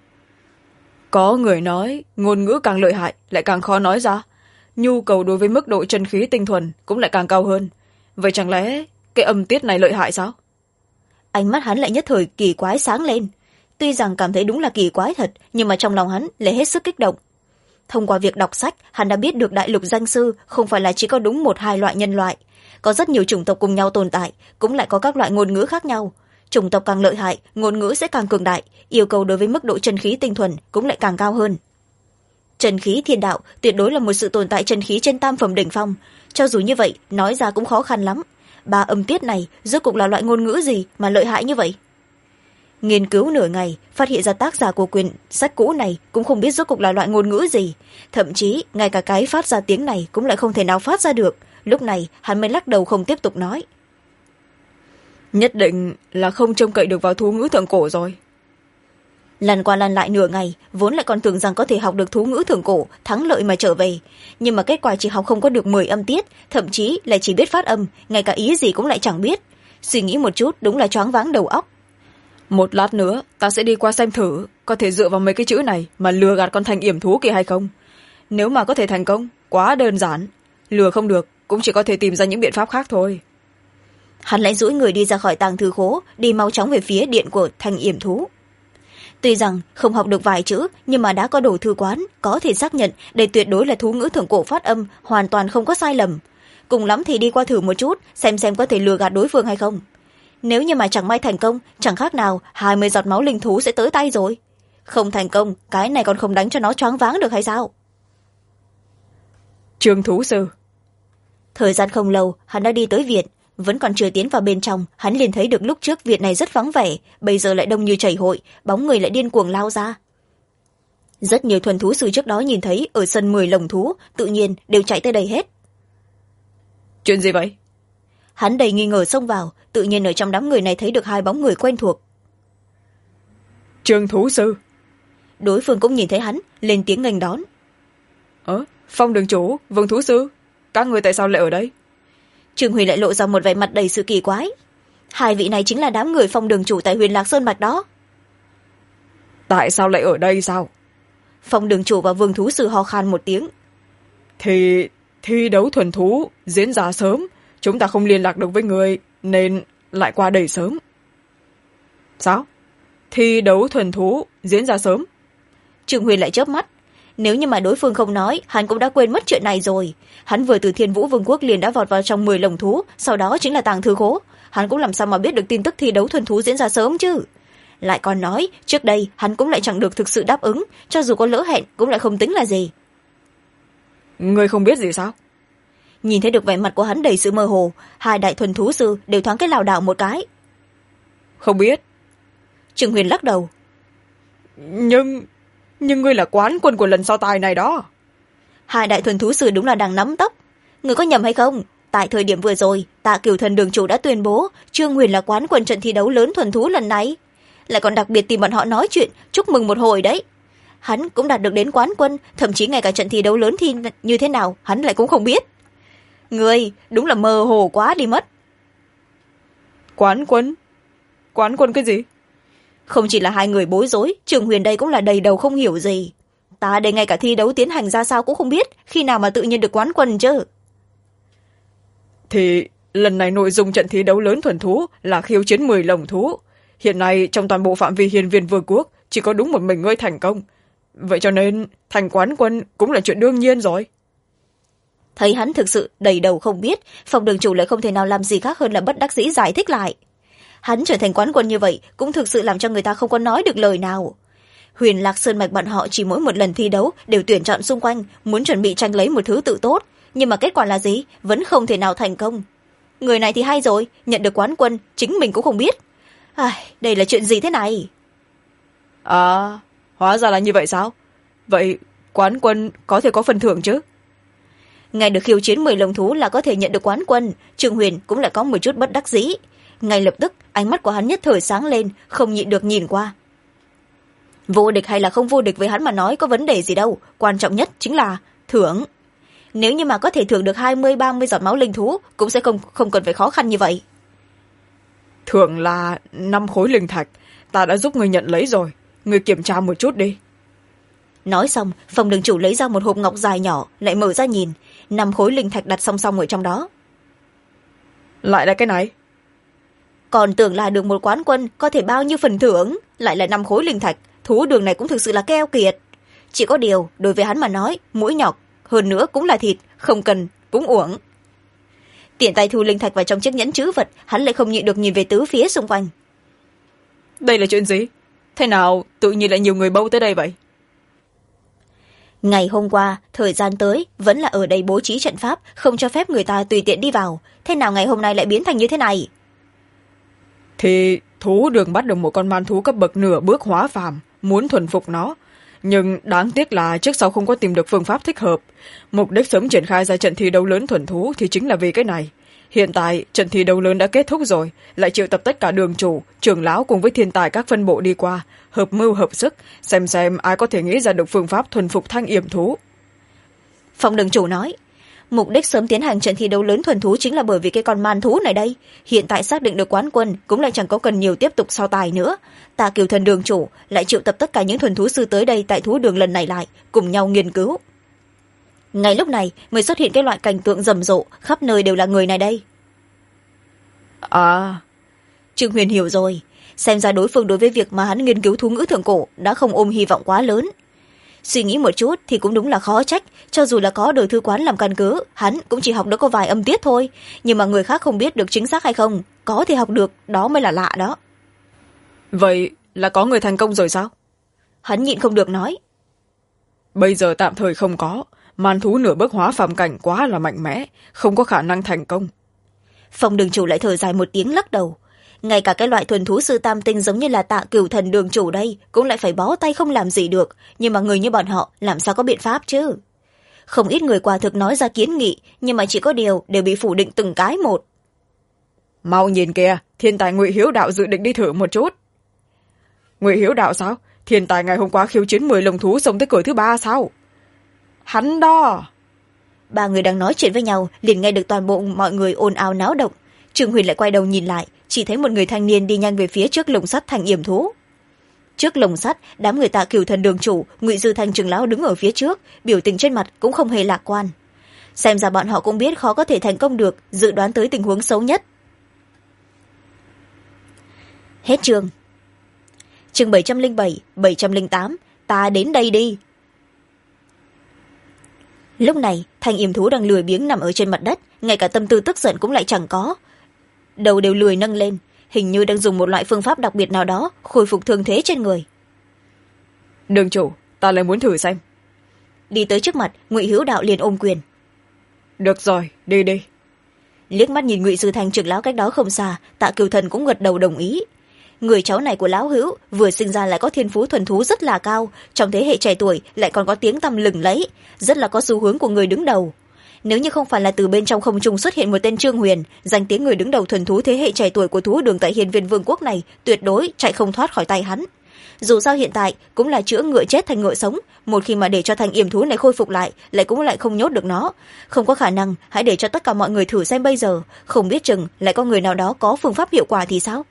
Có người nói, ngôn ngữ càng lợi hại, lại càng khó nói ra. Nhu cầu đối với mức độ chân khí tinh thuần cũng lại càng cao hơn. Vậy chẳng lẽ cái âm tiết này lợi hại sao? Ánh mắt hắn lại nhất thời kỳ quái sáng lên. Tuy rằng cảm thấy đúng là kỳ quái thật, nhưng mà trong lòng hắn lại hết sức kích động. Thông qua việc đọc sách, hắn đã biết được đại lục danh sư không phải là chỉ có đúng 1-2 loại nhân loại. Có rất nhiều chủng tộc cùng nhau tồn tại, cũng lại có các loại ngôn ngữ khác nhau. Chủng tộc càng lợi hại, ngôn ngữ sẽ càng cường đại, yêu cầu đối với mức độ chân khí tinh thuần cũng lại càng cao hơn. Chân khí thiên đạo tuyệt đối là một sự tồn tại chân khí trên tam phẩm đỉnh phong, cho dù như vậy nói ra cũng khó khăn lắm. 3 âm tiết này rốt cuộc là loại ngôn ngữ gì mà lợi hại như vậy? Nghiên cứu nửa ngày, phát hiện ra tác giả của quyển sách cũ này cũng không biết rốt cuộc là loại ngôn ngữ gì, thậm chí ngay cả cái phát ra tiếng này cũng lại không thể nào phát ra được. Lúc này hắn mới lắc đầu không tiếp tục nói. Nhất định là không trông cậy được vào thú ngữ thượng cổ rồi. Lần qua lần lại nửa ngày, vốn lại còn tưởng rằng có thể học được thú ngữ thượng cổ, thắng lợi mà trở về, nhưng mà kết quả chỉ học không có được 10 âm tiết, thậm chí lại chỉ biết phát âm, ngay cả ý gì cũng lại chẳng biết. Suy nghĩ một chút đúng là choáng váng đầu óc. Một lát nữa ta sẽ đi qua xem thử có thể dựa vào mấy cái chữ này mà lừa gạt con thành yểm thú kia hay không. Nếu mà có thể thành công, quá đơn giản. Lừa không được cũng chỉ có thể tìm ra những biện pháp khác thôi. Hắn lại duỗi người đi ra khỏi tàng thư khố, đi mau chóng về phía điện của thành yểm thú. Tuy rằng không học được vài chữ, nhưng mà đã có Đồ Thư Quán, có thể xác nhận đây tuyệt đối là thú ngữ thượng cổ phát âm, hoàn toàn không có sai lầm. Cùng lắm thì đi qua thử một chút, xem có thể lừa gạt đối phương hay không. Nếu như mà chẳng may thành công, chẳng khác nào 20 giọt máu linh thú sẽ tới tay rồi. Không thành công, cái này còn không đánh cho nó choáng váng được hay sao? Trương thú sư. Thời gian không lâu hắn đã đi tới viện, vẫn còn chưa tiến vào bên trong, hắn liền thấy được lúc trước viện này rất vắng vẻ, bây giờ lại đông như chảy hội, bóng người lại điên cuồng lao ra. Rất nhiều thuần thú sư trước đó nhìn thấy ở sân 10 lồng thú tự nhiên đều chạy tới đây hết. Chuyện gì vậy? Hắn đầy nghi ngờ xông vào, tự nhiên ở trong đám người này thấy được hai bóng người quen thuộc. Trương thú sư. Đối phương cũng nhìn thấy hắn, lên tiếng nghênh đón. Phong đường chủ, Vương thú sư, các người tại sao lại ở đây? Trương Huyền lại lộ ra một vẻ mặt đầy sự kỳ quái. Hai vị này chính là đám người Phong đường chủ tại Huyền Lạc Sơn Mạch đó. Tại sao lại ở đây sao? Phong đường chủ và Vương thú sư ho khan một tiếng. Thì thi đấu thuần thú diễn ra sớm, chúng ta không liên lạc được với người nên lại qua đây sớm. Sao? Thi đấu thuần thú diễn ra sớm? Trương Huyền lại chớp mắt. Nếu như mà đối phương không nói, hắn cũng đã quên mất chuyện này rồi. Hắn vừa từ Thiên Vũ Vương quốc liền đã vọt vào trong 10 lồng thú, sau đó chính là tàng thư khố. Hắn cũng làm sao mà biết được tin tức thi đấu thuần thú diễn ra sớm chứ? Lại còn nói, trước đây hắn cũng lại chẳng được thực sự đáp ứng, cho dù có lỡ hẹn cũng lại không tính là gì. Người không biết gì sao? Nhìn thấy được vẻ mặt của hắn đầy sự mơ hồ, hai đại thuần thú sư đều thoáng cái lảo đảo một cái. Không biết. Trương Huyền lắc đầu. Nhưng ngươi là quán quân của lần so tài này đó. Hai đại thuần thú sư đúng là đang nắm tóc. Người có nhầm hay không? Tại thời điểm vừa rồi, Tạ Cửu Thần đường chủ đã tuyên bố Trương Huyền là quán quân trận thi đấu lớn thuần thú lần này. Lại còn đặc biệt tìm bọn họ nói chuyện, chúc mừng một hồi đấy. Hắn cũng đạt được đến quán quân, thậm chí ngay cả trận thi đấu lớn thì như thế nào, hắn lại cũng không biết. Người đúng là mơ hồ quá đi mất. Quán quân? Quán quân cái gì? Không chỉ là hai người bối rối, Trương Huyền đây cũng là đầy đầu không hiểu gì. Ta đây ngay cả thi đấu tiến hành ra sao cũng không biết, khi nào mà tự nhiên được quán quân chứ. Thì lần này nội dung trận thi đấu lớn thuần thú là khiêu chiến 10 lồng thú. Hiện nay trong toàn bộ phạm vi Hiên Viên Vương quốc chỉ có đúng một mình ngươi thành công. Vậy cho nên thành quán quân cũng là chuyện đương nhiên rồi. Thấy hắn thực sự đầy đầu không biết, Phong đường chủ lại không thể nào làm gì khác hơn là bất đắc dĩ giải thích lại. Hắn trở thành quán quân như vậy cũng thực sự làm cho người ta không có nói được lời nào. Huyền Lạc Sơn Mạch bọn họ chỉ mỗi một lần thi đấu đều tuyển chọn xung quanh, muốn chuẩn bị tranh lấy một thứ tự tốt, nhưng mà kết quả là gì? Vẫn không thể nào thành công. Người này thì hay rồi, nhận được quán quân chính mình cũng không biết. Đây là chuyện gì thế này? Hóa ra là như vậy sao? Vậy quán quân có thể có phần thưởng chứ? Ngay được khiêu chiến 10 lồng thú là có thể nhận được quán quân, Trương Huyền cũng lại có một chút bất đắc dĩ. Ngay lập tức ánh mắt của hắn nhất thời sáng lên, không nhịn được nhìn qua. Vô địch hay là không vô địch với hắn mà nói có vấn đề gì đâu, quan trọng nhất chính là thưởng. Nếu như mà có thể thưởng được 20-30 giọt máu linh thú cũng sẽ không cần phải khó khăn như vậy. Thưởng là 5 khối linh thạch, ta đã giúp người nhận lấy rồi, người kiểm tra một chút đi. Nói xong, Phong đường chủ lấy ra một hộp ngọc dài nhỏ, lại mở ra nhìn, 5 khối linh thạch đặt song song ở trong đó. Lại là cái này? Còn tưởng là được một quán quân có thể bao nhiêu phần thưởng, lại là 5 khối linh thạch, thú đường này cũng thực sự là keo kiệt. Chỉ có điều, đối với hắn mà nói, mũi nhọc, hơn nữa cũng là thịt, không cần, cũng uổng. Tiện tay thu linh thạch vào trong chiếc nhẫn trữ vật, hắn lại không nhịn được nhìn về tứ phía xung quanh. Đây là chuyện gì? Thế nào tự nhiên lại nhiều người bâu tới đây vậy? Ngày hôm qua, thời gian tới, vẫn là ở đây bố trí trận pháp, không cho phép người ta tùy tiện đi vào. Thế nào ngày hôm nay lại biến thành như thế này? Thì thú đường bắt được một con man thú cấp bậc nửa bước hóa phàm, muốn thuần phục nó. Nhưng đáng tiếc là trước sau không có tìm được phương pháp thích hợp. Mục đích sớm triển khai ra trận thi đấu lớn thuần thú thì chính là vì cái này. Hiện tại trận thi đấu lớn đã kết thúc rồi, lại triệu tập tất cả đường chủ, trưởng lão cùng với thiên tài các phân bộ đi qua, hợp mưu hợp sức, xem ai có thể nghĩ ra được phương pháp thuần phục thanh yểm thú. Phong đường chủ nói, mục đích sớm tiến hành trận thi đấu lớn thuần thú chính là bởi vì cái con man thú này đây. Hiện tại xác định được quán quân cũng lại chẳng có cần nhiều tiếp tục so tài nữa. Tà Kiều Thần đường chủ lại triệu tập tất cả những thuần thú sư tới đây tại thú đường lần này lại, cùng nhau nghiên cứu. Ngay lúc này mới xuất hiện cái loại cảnh tượng rầm rộ, khắp nơi đều là người này đây. Trương Huyền hiểu rồi, xem ra đối phương đối với việc mà hắn nghiên cứu thú ngữ thượng cổ đã không ôm hy vọng quá lớn. Suy nghĩ một chút thì cũng đúng là khó trách, cho dù là có đời thư quán làm căn cứ, hắn cũng chỉ học được có vài âm tiết thôi, nhưng mà người khác không biết được chính xác hay không, có thể học được, đó mới là lạ đó. Vậy là có người thành công rồi sao? Hắn nhịn không được nói. Bây giờ tạm thời không có, man thú nửa bước hóa phàm cảnh quá là mạnh mẽ, không có khả năng thành công. Phong đường chủ lại thở dài một tiếng lắc đầu. Ngay cả cái loại thuần thú sư tam tinh giống như là Tạ Cửu Thần đường chủ đây cũng lại phải bó tay không làm gì được, nhưng mà người như bọn họ làm sao có biện pháp chứ. Không ít người quả thực nói ra kiến nghị, nhưng mà chỉ có điều đều bị phủ định từng cái một. Mau nhìn kìa, thiên tài Ngụy Hiếu Đạo dự định đi thử một chút. Ngụy Hiếu Đạo sao? Thiên tài ngày hôm qua khiêu chiến 10 lồng thú xông tới cửa thứ 3 sao? Hắn đó. Ba người đang nói chuyện với nhau liền nghe được toàn bộ mọi người ồn ào náo động. Trương Huyền lại quay đầu nhìn lại, chỉ thấy một người thanh niên đi nhanh về phía trước lồng sắt thành yểm thú. Trước lồng sắt, đám người Tạ Cửu Thần đường chủ, Ngụy Dư Thanh trưởng lão đứng ở phía trước, biểu tình trên mặt cũng không hề lạc quan. Xem ra bọn họ cũng biết khó có thể thành công được, dự đoán tới tình huống xấu nhất. Hết chương. Chương 707, 708, ta đến đây đi. Lúc này, thanh yểm thú đang lười biếng nằm ở trên mặt đất, ngay cả tâm tư tức giận cũng lại chẳng có. Đầu đều lười nâng lên, hình như đang dùng một loại phương pháp đặc biệt nào đó khôi phục thương thế trên người. Đường chủ, ta lại muốn thử xem. Đi tới trước mặt, Ngụy Hiếu Đạo liền ôm quyền. Được rồi, đi đi. Liếc mắt nhìn Ngụy Dư Thanh trưởng lão cách đó không xa, Tạ Cửu Thần cũng gật đầu đồng ý. Người cháu này của lão hữu vừa sinh ra lại có thiên phú thuần thú rất là cao, trong thế hệ trẻ tuổi lại còn có tiếng tăm lừng lẫy, rất là có xu hướng của người đứng đầu. Nếu như không phải là từ bên trong không trung xuất hiện một tên Trương Huyền, danh tiếng người đứng đầu thuần thú thế hệ trẻ tuổi của thú đường tại Hiên Viên Vương quốc này tuyệt đối chạy không thoát khỏi tay hắn. Dù sao hiện tại cũng là chữa ngựa chết thành ngựa sống, một khi mà để cho thành yểm thú này khôi phục lại cũng lại không nhốt được nó. Không có khả năng, hãy để cho tất cả mọi người thử xem bây giờ, không biết chừng lại có người nào đó có phương pháp hiệu quả thì sao.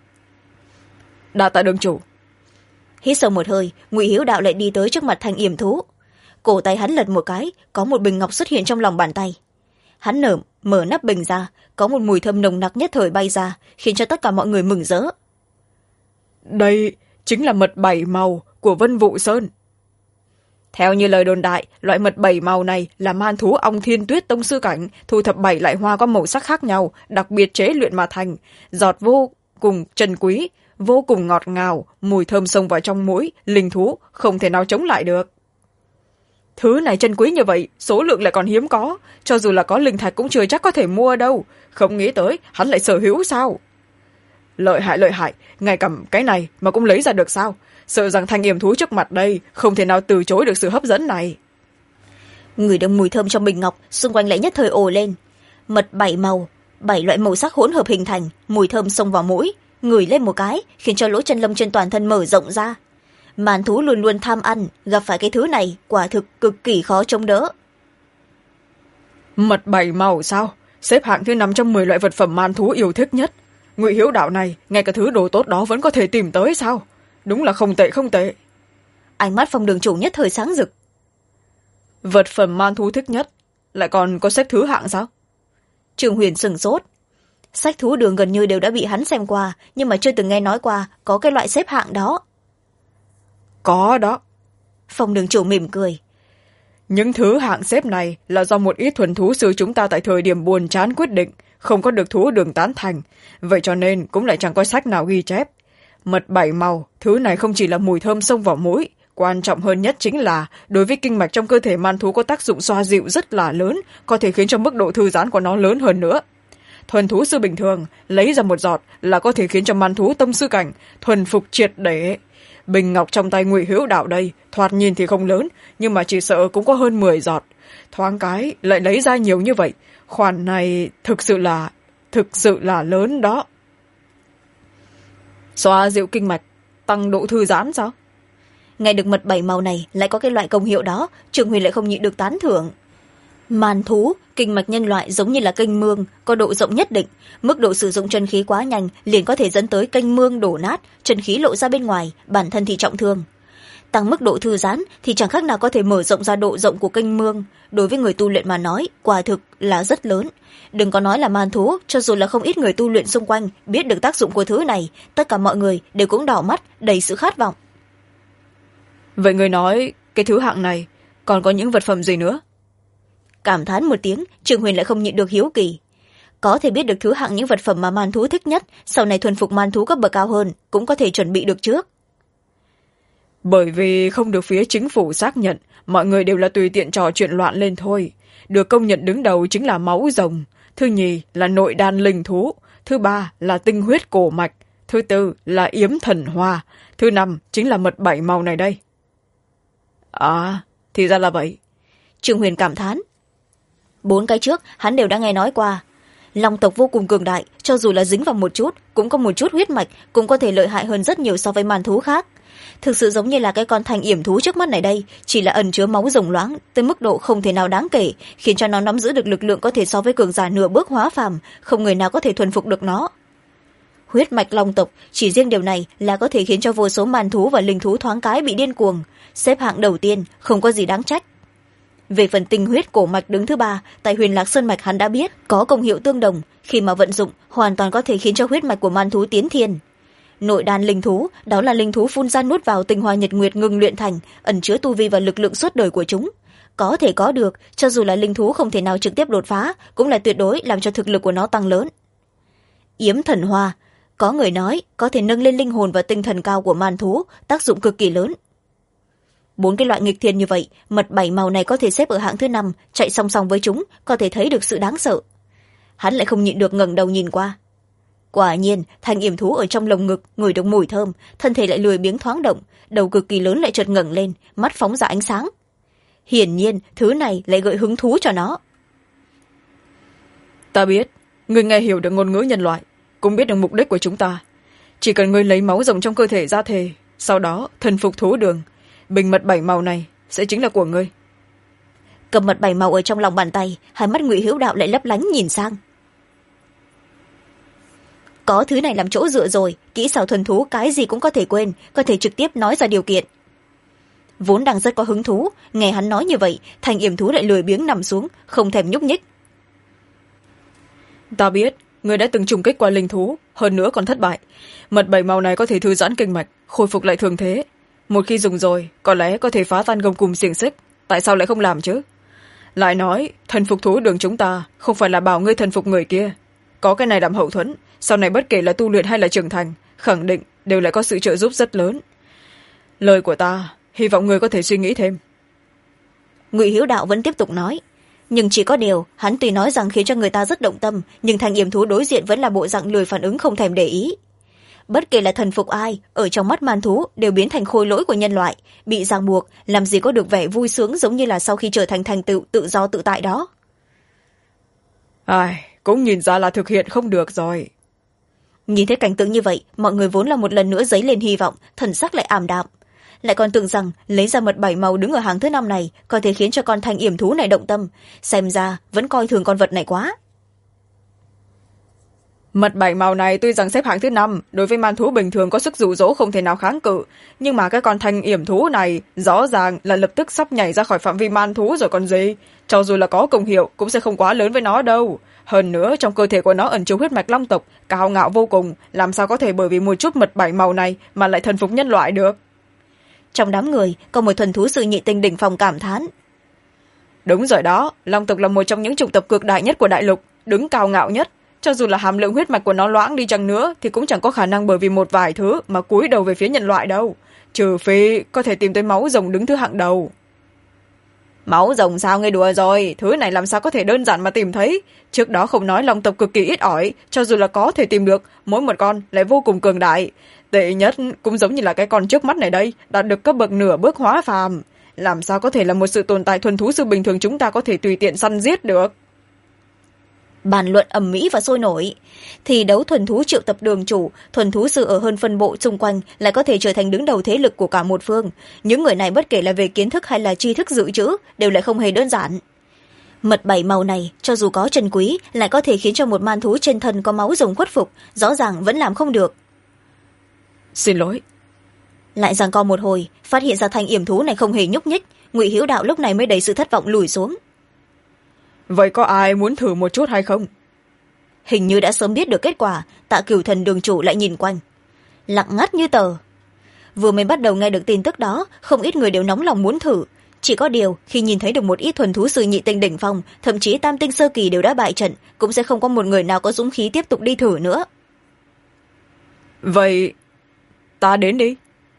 Đa tạ đường chủ. Hít sâu một hơi, Ngụy Hiếu Đạo lại đi tới trước mặt thành yểm thú. Cổ tay hắn lật một cái, có một bình ngọc xuất hiện trong lòng bàn tay. Hắn mở nắp bình ra, có một mùi thơm nồng nặc nhất thời bay ra, khiến cho tất cả mọi người mừng rỡ. Đây chính là mật 7 màu của Vân Vụ Sơn. Theo như lời đồn đại, loại mật 7 màu này là man thú ong thiên tuyết tông sư cảnh, thu thập 7 loại hoa có màu sắc khác nhau, đặc biệt chế luyện mà thành, giọt vô cùng trân quý, vô cùng ngọt ngào, mùi thơm xông vào trong mũi, linh thú không thể nào chống lại được. Thứ này trân quý như vậy, số lượng lại còn hiếm có, cho dù là có linh thạch cũng chưa chắc có thể mua đâu, không nghĩ tới hắn lại sở hữu sao. Lợi hại, ngay cả cái này mà cũng lấy ra được sao, sợ rằng thanh yểm thú trước mặt đây không thể nào từ chối được sự hấp dẫn này. Người đông mùi thơm trong bình ngọc, xung quanh lại nhất thời ồ lên. Mật 7 màu, 7 loại màu sắc hỗn hợp hình thành, mùi thơm xông vào mũi, ngửi lên một cái khiến cho lỗ chân lông trên toàn thân mở rộng ra. Man thú luôn luôn tham ăn, gặp phải cái thứ này quả thực cực kỳ khó chống đỡ. Mật 7 màu sao? Xếp hạng thứ 5 trong 10 loại vật phẩm man thú yêu thích nhất. Ngụy Hiếu Đạo này, ngay cả thứ đồ tốt đó vẫn có thể tìm tới sao? Đúng là không tệ. Ánh mắt Phong đường chủ nhất thời sáng rực. Vật phẩm man thú thích nhất lại còn có xếp thứ hạng sao? Trương Huyền sửng sốt. Sách thú đường gần như đều đã bị hắn xem qua, nhưng mà chưa từng nghe nói qua có cái loại xếp hạng đó. Có đó. Phong đường chủ mỉm cười. Những thứ hạng xếp này là do một ít thuần thú sư chúng ta tại thời điểm buồn chán quyết định, không có được thú đường tán thành, vậy cho nên cũng lại chẳng có sách nào ghi chép. Mật 7 màu, thứ này không chỉ là mùi thơm xông vào mũi, quan trọng hơn nhất chính là đối với kinh mạch trong cơ thể man thú có tác dụng xoa dịu rất là lớn, có thể khiến cho mức độ thư giãn của nó lớn hơn nữa. Thuần thú sư bình thường lấy ra một giọt là có thể khiến cho man thú tông sư cảnh thuần phục triệt để. Bình ngọc trong tay Ngụy Hiếu Đạo đây thoạt nhìn thì không lớn, nhưng mà chỉ sợ cũng có hơn 10 giọt. Thoáng cái lại lấy ra nhiều như vậy, khoản này thực sự là lớn đó. Xoa dịu kinh mạch, tăng độ thư giãn sao? Nghe được mật 7 màu này lại có cái loại công hiệu đó, Trương Huyền lại không nhịn được tán thưởng. Man thú, kinh mạch nhân loại giống như là kênh mương, có độ rộng nhất định, mức độ sử dụng chân khí quá nhanh liền có thể dẫn tới kênh mương đổ nát, chân khí lộ ra bên ngoài, bản thân thì trọng thương. Tăng mức độ thư giãn thì chẳng khác nào có thể mở rộng ra độ rộng của kênh mương, đối với người tu luyện mà nói, quả thực là rất lớn. Đừng có nói là man thú, cho dù là không ít người tu luyện xung quanh biết được tác dụng của thứ này, tất cả mọi người đều cũng đỏ mắt, đầy sự khát vọng. Vậy người nói, cái thứ hạng này còn có những vật phẩm gì nữa? Cảm thán một tiếng, Trương Huyền lại không nhịn được hiếu kỳ. Có thể biết được thứ hạng những vật phẩm mà man thú thích nhất, sau này thuần phục man thú cấp bậc cao hơn cũng có thể chuẩn bị được trước. Bởi vì không được phía chính phủ xác nhận, mọi người đều là tùy tiện trò chuyện loạn lên thôi. Được công nhận đứng đầu chính là máu rồng, thứ nhì là nội đan linh thú, thứ ba là tinh huyết cổ mạch, thứ tư là yếm thần hoa, thứ năm chính là mật 7 màu này đây. À, thì ra là vậy. Trương Huyền cảm thán. 4 cái trước hắn đều đã nghe nói qua. Long tộc vô cùng cường đại, cho dù là dính vào một chút, cũng có một chút huyết mạch, cũng có thể lợi hại hơn rất nhiều so với màn thú khác. Thực sự giống như là cái con thanh yểm thú trước mắt này đây, chỉ là ẩn chứa máu rồng loãng tới mức độ không thể nào đáng kể, khiến cho nó nắm giữ được lực lượng có thể so với cường giả nửa bước hóa phàm, không người nào có thể thuần phục được nó. Huyết mạch long tộc, chỉ riêng điều này là có thể khiến cho vô số màn thú và linh thú thoáng cái bị điên cuồng, xếp hạng đầu tiên, không có gì đáng trách. Về phần tinh huyết cổ mạch đứng thứ ba, tại Huyền Lạc Sơn mạch hắn đã biết có công hiệu tương đồng, khi mà vận dụng hoàn toàn có thể khiến cho huyết mạch của man thú tiến thiên. Nội đan linh thú, đó là linh thú phun ra nuốt vào tinh hoa nhật nguyệt ngừng luyện thành, ẩn chứa tu vi và lực lượng suốt đời của chúng. Có thể có được, cho dù là linh thú không thể nào trực tiếp đột phá, cũng là tuyệt đối làm cho thực lực của nó tăng lớn. Yếm thần hoa, có người nói có thể nâng lên linh hồn và tinh thần cao của man thú, tác dụng cực kỳ lớn. 4 cái loại nghịch thiên như vậy, mật 7 màu này có thể xếp ở hạng thứ 5, chạy song song với chúng, có thể thấy được sự đáng sợ. Hắn lại không nhịn được ngẩng đầu nhìn qua. Quả nhiên, thanh yểm thú ở trong lồng ngực ngửi được mùi thơm, thân thể lại lười biếng thoáng động, đầu cực kỳ lớn lại chợt ngẩng lên, mắt phóng ra ánh sáng. Hiển nhiên, thứ này lại gợi hứng thú cho nó. Ta biết, ngươi nghe hiểu được ngôn ngữ nhân loại, cũng biết được mục đích của chúng ta. Chỉ cần ngươi lấy máu rồng trong cơ thể ra thề, sau đó thần phục thú đường, bình mật 7 màu này sẽ chính là của ngươi. Cầm mật 7 màu ở trong lòng bàn tay, hai mắt Ngụy Hữu Đạo lại lấp lánh nhìn sang. Có thứ này làm chỗ dựa rồi, kỹ xảo thuần thú cái gì cũng có thể quên, có thể trực tiếp nói ra điều kiện. Vốn đang rất có hứng thú, nghe hắn nói như vậy, thanh yểm thú lại lười biếng nằm xuống, không thèm nhúc nhích. Ta biết, ngươi đã từng trùng kích qua linh thú, hơn nữa còn thất bại. Mật 7 màu này có thể thư giãn kinh mạch, khôi phục lại thường thế. Một khi dùng rồi, có lẽ có thể phá tan gông cùm xiềng xích, tại sao lại không làm chứ? Lại nói, thần phục thú đường chúng ta không phải là bảo ngươi thần phục người kia. Có cái này làm hậu thuẫn, sau này bất kể là tu luyện hay là trưởng thành, khẳng định đều lại có sự trợ giúp rất lớn. Lời của ta, hy vọng ngươi có thể suy nghĩ thêm. Ngụy Hữu Đạo vẫn tiếp tục nói, nhưng chỉ có điều hắn tuy nói rằng khiến cho người ta rất động tâm, nhưng thanh yểm thú đối diện vẫn là bộ dạng lười phản ứng không thèm để ý. Bất kể là thần phục ai, ở trong mắt man thú đều biến thành khôi lỗi của nhân loại, bị ràng buộc, làm gì có được vẻ vui sướng giống như là sau khi trở thành thành tựu tự do tự tại đó. Ai, cũng nhìn ra là thực hiện không được rồi. Nhìn thấy cảnh tượng như vậy, mọi người vốn là một lần nữa dấy lên hy vọng, thần sắc lại ảm đạm. Lại còn tưởng rằng lấy ra mật 7 màu đứng ở hàng thứ 5 này có thể khiến cho con thanh yểm thú này động tâm, xem ra vẫn coi thường con vật này quá. Mật 7 màu này tuy rằng xếp hạng thứ 5, đối với man thú bình thường có sức dụ dỗ không thể nào kháng cự, nhưng mà cái con thanh yểm thú này rõ ràng là lập tức sắp nhảy ra khỏi phạm vi man thú rồi còn gì. Cho dù là có công hiệu cũng sẽ không quá lớn với nó đâu. Hơn nữa trong cơ thể của nó ẩn chứa huyết mạch long tộc, cao ngạo vô cùng, làm sao có thể bởi vì một chút mật 7 màu này mà lại thần phục nhân loại được. Trong đám người có một thuần thú sư nhị tinh đỉnh phong cảm thán. Đúng rồi đó, long tộc là một trong những chủng tộc cực đại nhất của đại lục, đứng cao ngạo nhất. Cho dù là hàm lượng huyết mạch của nó loãng đi chăng nữa thì cũng chẳng có khả năng bởi vì một vài thứ mà cúi đầu về phía nhân loại đâu, trừ phi có thể tìm tới máu rồng đứng thứ hạng đầu. Máu rồng sao, ngươi đùa rồi, thứ này làm sao có thể đơn giản mà tìm thấy. Trước đó không nói long tộc cực kỳ ít ỏi, cho dù là có thể tìm được, mỗi một con lại vô cùng cường đại. Tệ nhất cũng giống như là cái con trước mắt này đây, đạt được cấp bậc nửa bước hóa phàm. Làm sao có thể là một sự tồn tại thuần thú sư bình thường chúng ta có thể tùy tiện săn giết được. Bàn luận ầm ĩ và sôi nổi, thì đấu thuần thú triệu tập đường chủ, thuần thú sư ở hơn phân bộ xung quanh lại có thể trở thành đứng đầu thế lực của cả một phương. Những người này bất kể là về kiến thức hay là tri thức dự trữ đều lại không hề đơn giản. Mật 7 màu này cho dù có trân quý lại có thể khiến cho một man thú trên thân có máu rồng khuất phục, rõ ràng vẫn làm không được. Xin lỗi. Lại giằng co một hồi, phát hiện ra thanh yểm thú này không hề nhúc nhích, Ngụy Hữu Đạo lúc này mới đầy sự thất vọng lùi xuống. Vậy có ai muốn thử một chút hay không? Hình như đã sớm biết được kết quả, Tạ Cửu Thần đường chủ lại nhìn quanh, lặng ngắt như tờ. Vừa mới bắt đầu nghe được tin tức đó, không ít người đều nóng lòng muốn thử. Chỉ có điều khi nhìn thấy được một ít thuần thú sư nhị tinh đỉnh phong, thậm chí tam tinh sơ kỳ đều đã bại trận, cũng sẽ không có một người nào có dũng khí tiếp tục đi thử nữa. Vậy ta đến đi.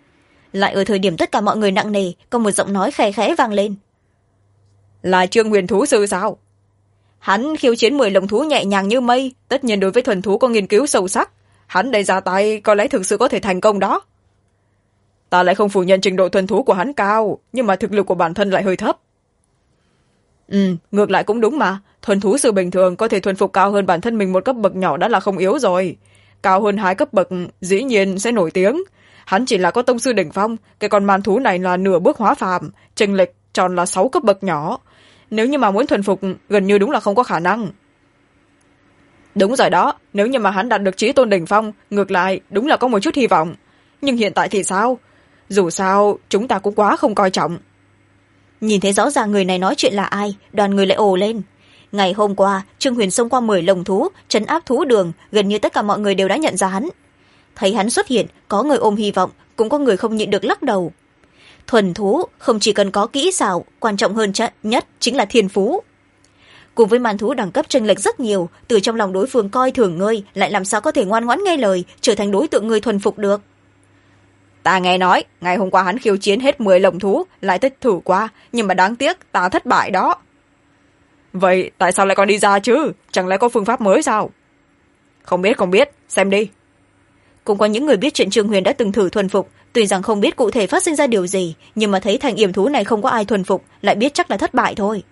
lại ở thời điểm tất cả mọi người nặng nề, có một giọng nói khe khẽ vang lên. Là Trương Huyền thú sư sao? Hắn khiêu chiến 10 lồng thú nhẹ nhàng như mây, tất nhiên đối với thuần thú có nghiên cứu sâu sắc. Hắn đây ra tay có lẽ thực sự có thể thành công đó. Ta lại không phủ nhận trình độ thuần thú của hắn cao, nhưng mà thực lực của bản thân lại hơi thấp. Ngược lại cũng đúng mà. Thuần thú sư bình thường có thể thuần phục cao hơn bản thân mình một cấp bậc nhỏ đã là không yếu rồi. Cao hơn 2 cấp bậc dĩ nhiên sẽ nổi tiếng. Hắn chỉ là có tông sư đỉnh phong, cái con man thú này là nửa bước hóa phàm, chênh lệch tròn là 6 cấp bậc nhỏ. Nếu như mà muốn thuần phục gần như đúng là không có khả năng. Đúng rồi đó, nếu như mà hắn đạt được chí tôn đỉnh phong, ngược lại đúng là có một chút hy vọng. Nhưng hiện tại thì sao? Dù sao chúng ta cũng quá không coi trọng. Nhìn thấy rõ ràng người này nói chuyện là ai, đoàn người lại ồ lên. Ngày hôm qua Trương Huyền xông qua 10 lồng thú, trấn áp thú đường, gần như tất cả mọi người đều đã nhận ra hắn. Thấy hắn xuất hiện, có người ôm hy vọng, cũng có người không nhịn được lắc đầu. Thuần thú không chỉ cần có kỹ xảo, quan trọng hơn nhất chính là thiên phú. Cùng với man thú đẳng cấp chênh lệch rất nhiều, từ trong lòng đối phương coi thường ngươi, lại làm sao có thể ngoan ngoãn nghe lời, trở thành đối tượng ngươi thuần phục được. Ta nghe nói ngày hôm qua hắn khiêu chiến hết 10 lồng thú, lại thích thử qua, nhưng mà đáng tiếc ta thất bại đó. Vậy tại sao lại còn đi ra chứ? Chẳng lẽ có phương pháp mới sao? Không biết, xem đi. Cũng có những người biết chuyện Trương Huyền đã từng thử thuần phục, tuy rằng không biết cụ thể phát sinh ra điều gì, nhưng mà thấy thành yểm thú này không có ai thuần phục, lại biết chắc là thất bại thôi.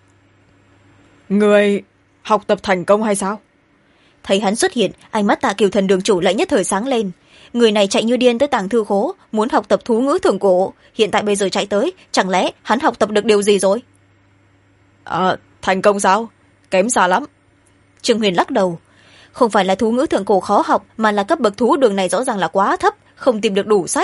Người học tập thành công hay sao? Thấy hắn xuất hiện, ánh mắt Tạ Kiều Thần đường chủ lại nhất thời sáng lên. Người này chạy như điên tới tàng thư khố, muốn học tập thú ngữ thượng cổ, hiện tại bây giờ chạy tới, chẳng lẽ hắn học tập được điều gì rồi? Thành công sao? Kém xa lắm. Trương Huyền lắc đầu. Không phải là thú ngữ thượng cổ khó học, mà là cấp bậc thú đường này rõ ràng là quá thấp, không tìm được đủ sách.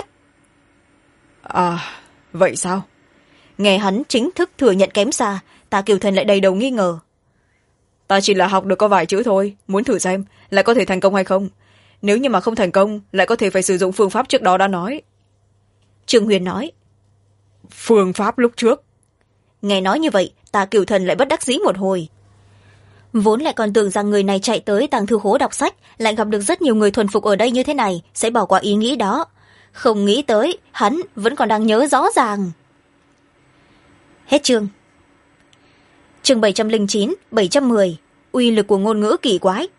Vậy sao? Nghe hắn chính thức thừa nhận kém xa, Tạ Kiều Thần lại đầy đầu nghi ngờ. Ta chỉ là học được có vài chữ thôi, muốn thử xem lại có thể thành công hay không. Nếu như mà không thành công, lại có thể phải sử dụng phương pháp trước đó đã nói. Trương Huyền nói. Phương pháp lúc trước? Nghe nói như vậy, Tạ Kiều Thần lại bất đắc dĩ một hồi. Vốn lại còn tưởng rằng người này chạy tới tàng thư khố đọc sách, lại gặp được rất nhiều người thuần phục ở đây như thế này, sẽ bỏ qua ý nghĩ đó. Không nghĩ tới, hắn vẫn còn đang nhớ rõ ràng. Hết chương. Chương 709, 710. Uy lực của ngôn ngữ kỳ quái.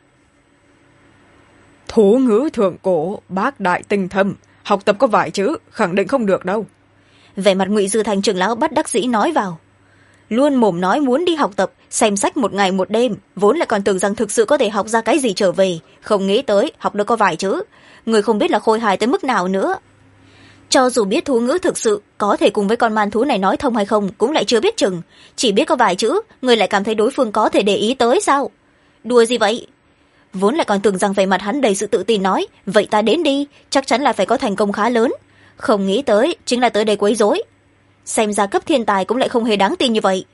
Thú ngữ thượng cổ, bác đại tinh thâm, học tập có vài chữ, khẳng định không được đâu. Vẻ mặt Ngụy Dư Thành trưởng lão bất đắc dĩ nói vào. Luôn mồm nói muốn đi học tập, xem sách một ngày một đêm, vốn lại còn tưởng rằng thực sự có thể học ra cái gì trở về, không nghĩ tới học được có vài chữ. Người không biết là khôi hài tới mức nào nữa. Cho dù biết thú ngữ thực sự có thể cùng với con man thú này nói thông hay không cũng lại chưa biết chừng, chỉ biết có vài chữ, người lại cảm thấy đối phương có thể để ý tới sao? Đùa gì vậy? Vốn lại còn tưởng rằng vẻ mặt hắn đầy sự tự tin nói, vậy ta đến đi, chắc chắn là phải có thành công khá lớn. Không nghĩ tới chính là tới đây quấy rối. Xem ra cấp thiên tài cũng lại không hề đáng tin như vậy.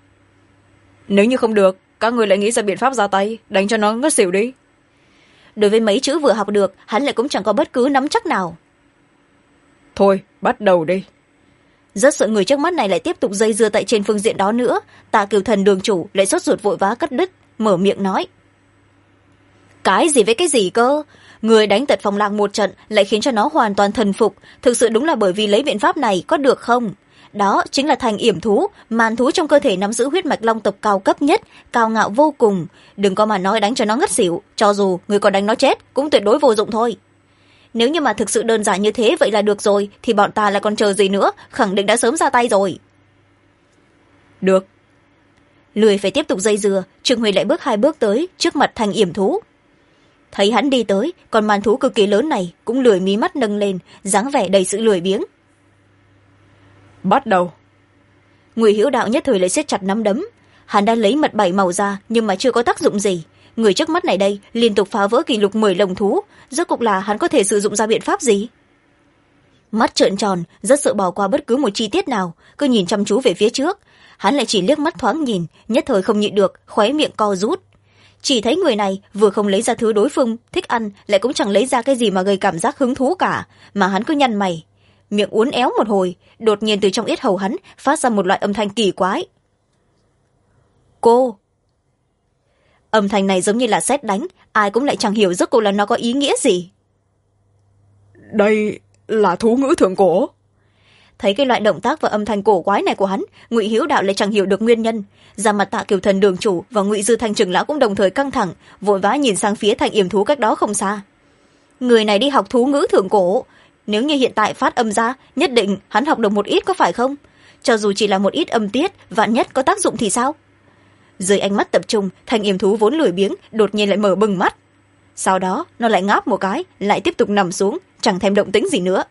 Nếu như không được, các người lại nghĩ ra biện pháp ra tay, đánh cho nó ngất xỉu đi. Đối với mấy chữ vừa học được, hắn lại cũng chẳng có bất cứ nắm chắc nào. Thôi, bắt đầu đi. Rất sợ người trước mắt này lại tiếp tục dây dưa tại trên phương diện đó nữa. Tạ Kiều Thần đường chủ lại sốt ruột vội vã cắt đứt, mở miệng nói. Cái gì với cái gì cơ? Người đánh Tật Phong Lang một trận lại khiến cho nó hoàn toàn thần phục, thực sự đúng là bởi vì lấy biện pháp này có được không? Đó chính là thành yểm thú, màn thú trong cơ thể nắm giữ huyết mạch long tộc cao cấp nhất, cao ngạo vô cùng. Đừng có mà nói đánh cho nó ngất xỉu, cho dù người có đánh nó chết cũng tuyệt đối vô dụng thôi. Nếu như mà thực sự đơn giản như thế vậy là được rồi, thì bọn ta lại còn chờ gì nữa, khẳng định đã sớm ra tay rồi. Được. Lười phải tiếp tục dây dưa, Trương Huy lại bước 2 bước tới trước mặt thành yểm thú. Thấy hắn đi tới, còn màn thú cực kỳ lớn này cũng lười mí mắt nâng lên, dáng vẻ đầy sự lười biếng. Bắt đầu. Ngụy Hữu Đạo nhất thời lại siết chặt nắm đấm. Hắn đã lấy mật 7 màu ra nhưng mà chưa có tác dụng gì. Người trước mắt này đây liên tục phá vỡ kỷ lục 10 lồng thú, rốt cuộc là hắn có thể sử dụng ra biện pháp gì? Mắt trợn tròn, rất sợ bỏ qua bất cứ một chi tiết nào, cứ nhìn chăm chú về phía trước. Hắn lại chỉ liếc mắt thoáng nhìn, nhất thời không nhịn được, khóe miệng co rút. Chỉ thấy người này vừa không lấy ra thứ đối phương thích ăn, lại cũng chẳng lấy ra cái gì mà gây cảm giác hứng thú cả, mà hắn cứ nhăn mày, miệng uốn éo một hồi, đột nhiên từ trong yết hầu hắn phát ra một loại âm thanh kỳ quái. Cô. Âm thanh này giống như là sét đánh, ai cũng lại chẳng hiểu rốt cuộc là nó có ý nghĩa gì. Đây là thú ngữ thượng cổ. Thấy cái loại động tác và âm thanh cổ quái này của hắn, Ngụy Hiếu Đạo lại chẳng hiểu được nguyên nhân. Da mặt Tạ Kiều Thần đường chủ và Ngụy Dư Thanh trưởng lão cũng đồng thời căng thẳng, vội vã nhìn sang phía Thanh Yểm thú cách đó không xa. Người này đi học thú ngữ thượng cổ, nếu như hiện tại phát âm ra, nhất định hắn học được một ít có phải không? Cho dù chỉ là một ít âm tiết, vạn nhất có tác dụng thì sao? Dưới ánh mắt tập trung, Thanh Yểm thú vốn lười biếng đột nhiên lại mở bừng mắt. Sau đó nó lại ngáp một cái, lại tiếp tục nằm xuống, chẳng thèm động tĩnh gì nữa.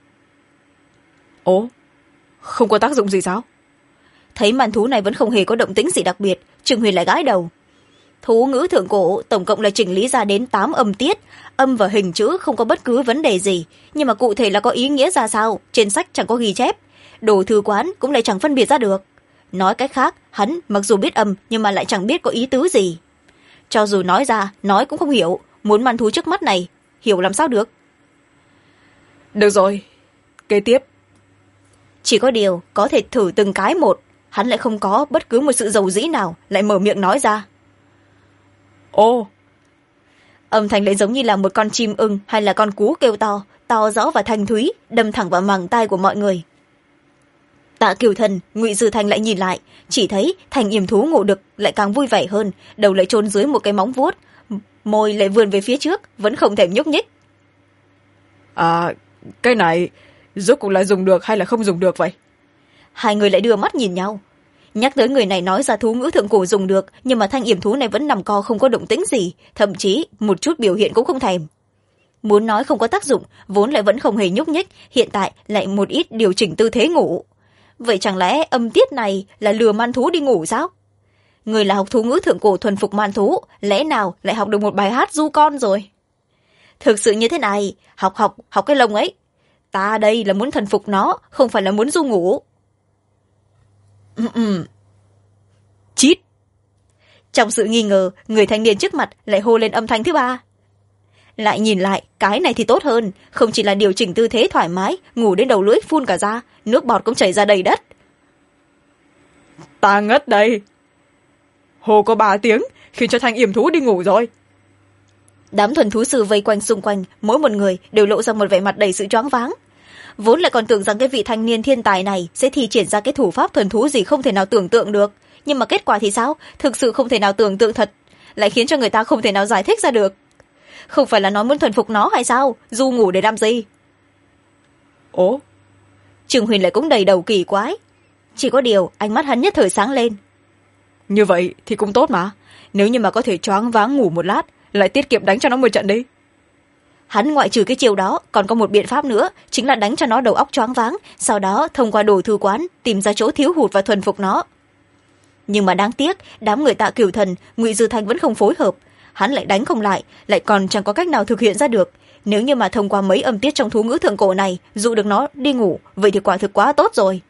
Ồ, không có tác dụng gì sao? Thấy màn thú này vẫn không hề có động tĩnh gì đặc biệt, Trương Huyền lại gãi đầu. Thú ngữ thượng cổ tổng cộng là chỉnh lý ra đến 8 âm tiết, âm và hình chữ không có bất cứ vấn đề gì, nhưng mà cụ thể là có ý nghĩa ra sao, trên sách chẳng có ghi chép, đồ thư quán cũng lại chẳng phân biệt ra được. Nói cách khác, hắn mặc dù biết âm nhưng mà lại chẳng biết có ý tứ gì. Cho dù nói ra, nói cũng không hiểu, muốn màn thú trước mắt này, hiểu làm sao được. Được rồi, kế tiếp. Chỉ có điều, có thể thử từng cái một, hắn lại không có bất cứ một sự dầu dĩ nào, lại mở miệng nói ra. Ồ, âm thanh lại giống như là một con chim ưng hay là con cú kêu to, to rõ và thanh thúy, đâm thẳng vào màng tai của mọi người. Tạ Kiều Thần, Ngụy Dư Thanh lại nhìn lại, chỉ thấy Thanh Yểm thú ngủ được lại càng vui vẻ hơn, đầu lại chôn dưới một cái móng vuốt, môi lại vươn về phía trước, vẫn không thèm nhúc nhích. À, cái này rốt cuộc là dùng được hay là không dùng được vậy? Hai người lại đưa mắt nhìn nhau. Nhắc tới người này nói ra thú ngữ thượng cổ dùng được, nhưng mà Thanh Yểm thú này vẫn nằm co không có động tĩnh gì, thậm chí một chút biểu hiện cũng không thèm. Muốn nói không có tác dụng, vốn lại vẫn không hề nhúc nhích, hiện tại lại một ít điều chỉnh tư thế ngủ. Vậy chẳng lẽ âm tiết này là lừa man thú đi ngủ sao? Người là học thú ngữ thượng cổ thuần phục man thú, lẽ nào lại học được một bài hát du con rồi? Thực sự như thế này, học cái lông ấy. Ta đây là muốn thần phục nó, không phải là muốn du ngủ. Chít. Trong sự nghi ngờ, người thanh niên trước mặt lại hô lên âm thanh thứ ba. Lại nhìn lại, cái này thì tốt hơn, không chỉ là điều chỉnh tư thế thoải mái, ngủ đến đầu lưỡi phun cả ra, nước bọt cũng chảy ra đầy đất. Ta ngất đây. Hồ có 3 tiếng, khiến cho Thanh Yểm thú đi ngủ rồi. Đám thuần thú sư vây quanh xung quanh, mỗi một người đều lộ ra một vẻ mặt đầy sự choáng váng. Vốn lại còn tưởng rằng cái vị thanh niên thiên tài này sẽ thi triển ra cái thủ pháp thuần thú gì không thể nào tưởng tượng được, nhưng mà kết quả thì sao? Thực sự không thể nào tưởng tượng thật, lại khiến cho người ta không thể nào giải thích ra được. Không phải là nói muốn thuần phục nó hay sao? Du ngủ để làm gì? Ồ, Trương Huyền lại cũng đầy đầu kỳ quái. Chỉ có điều ánh mắt hắn nhất thời sáng lên. như vậy thì cũng tốt mà. Nếu như mà có thể choáng váng ngủ một lát, lại tiết kiệm đánh cho nó một trận đi. Hắn ngoại trừ cái chiều đó còn có một biện pháp nữa, chính là đánh cho nó đầu óc choáng váng, sau đó thông qua đồ thư quán tìm ra chỗ thiếu hụt và thuần phục nó. Nhưng mà đáng tiếc, đám người Tạ Kiều Thần, Ngụy Dư Thanh vẫn không phối hợp. Hắn lại đánh không lại, lại còn chẳng có cách nào thực hiện ra được. Nếu như mà thông qua mấy âm tiết trong thú ngữ thượng cổ này dụ được nó đi ngủ, vậy thì quả thực quá tốt rồi.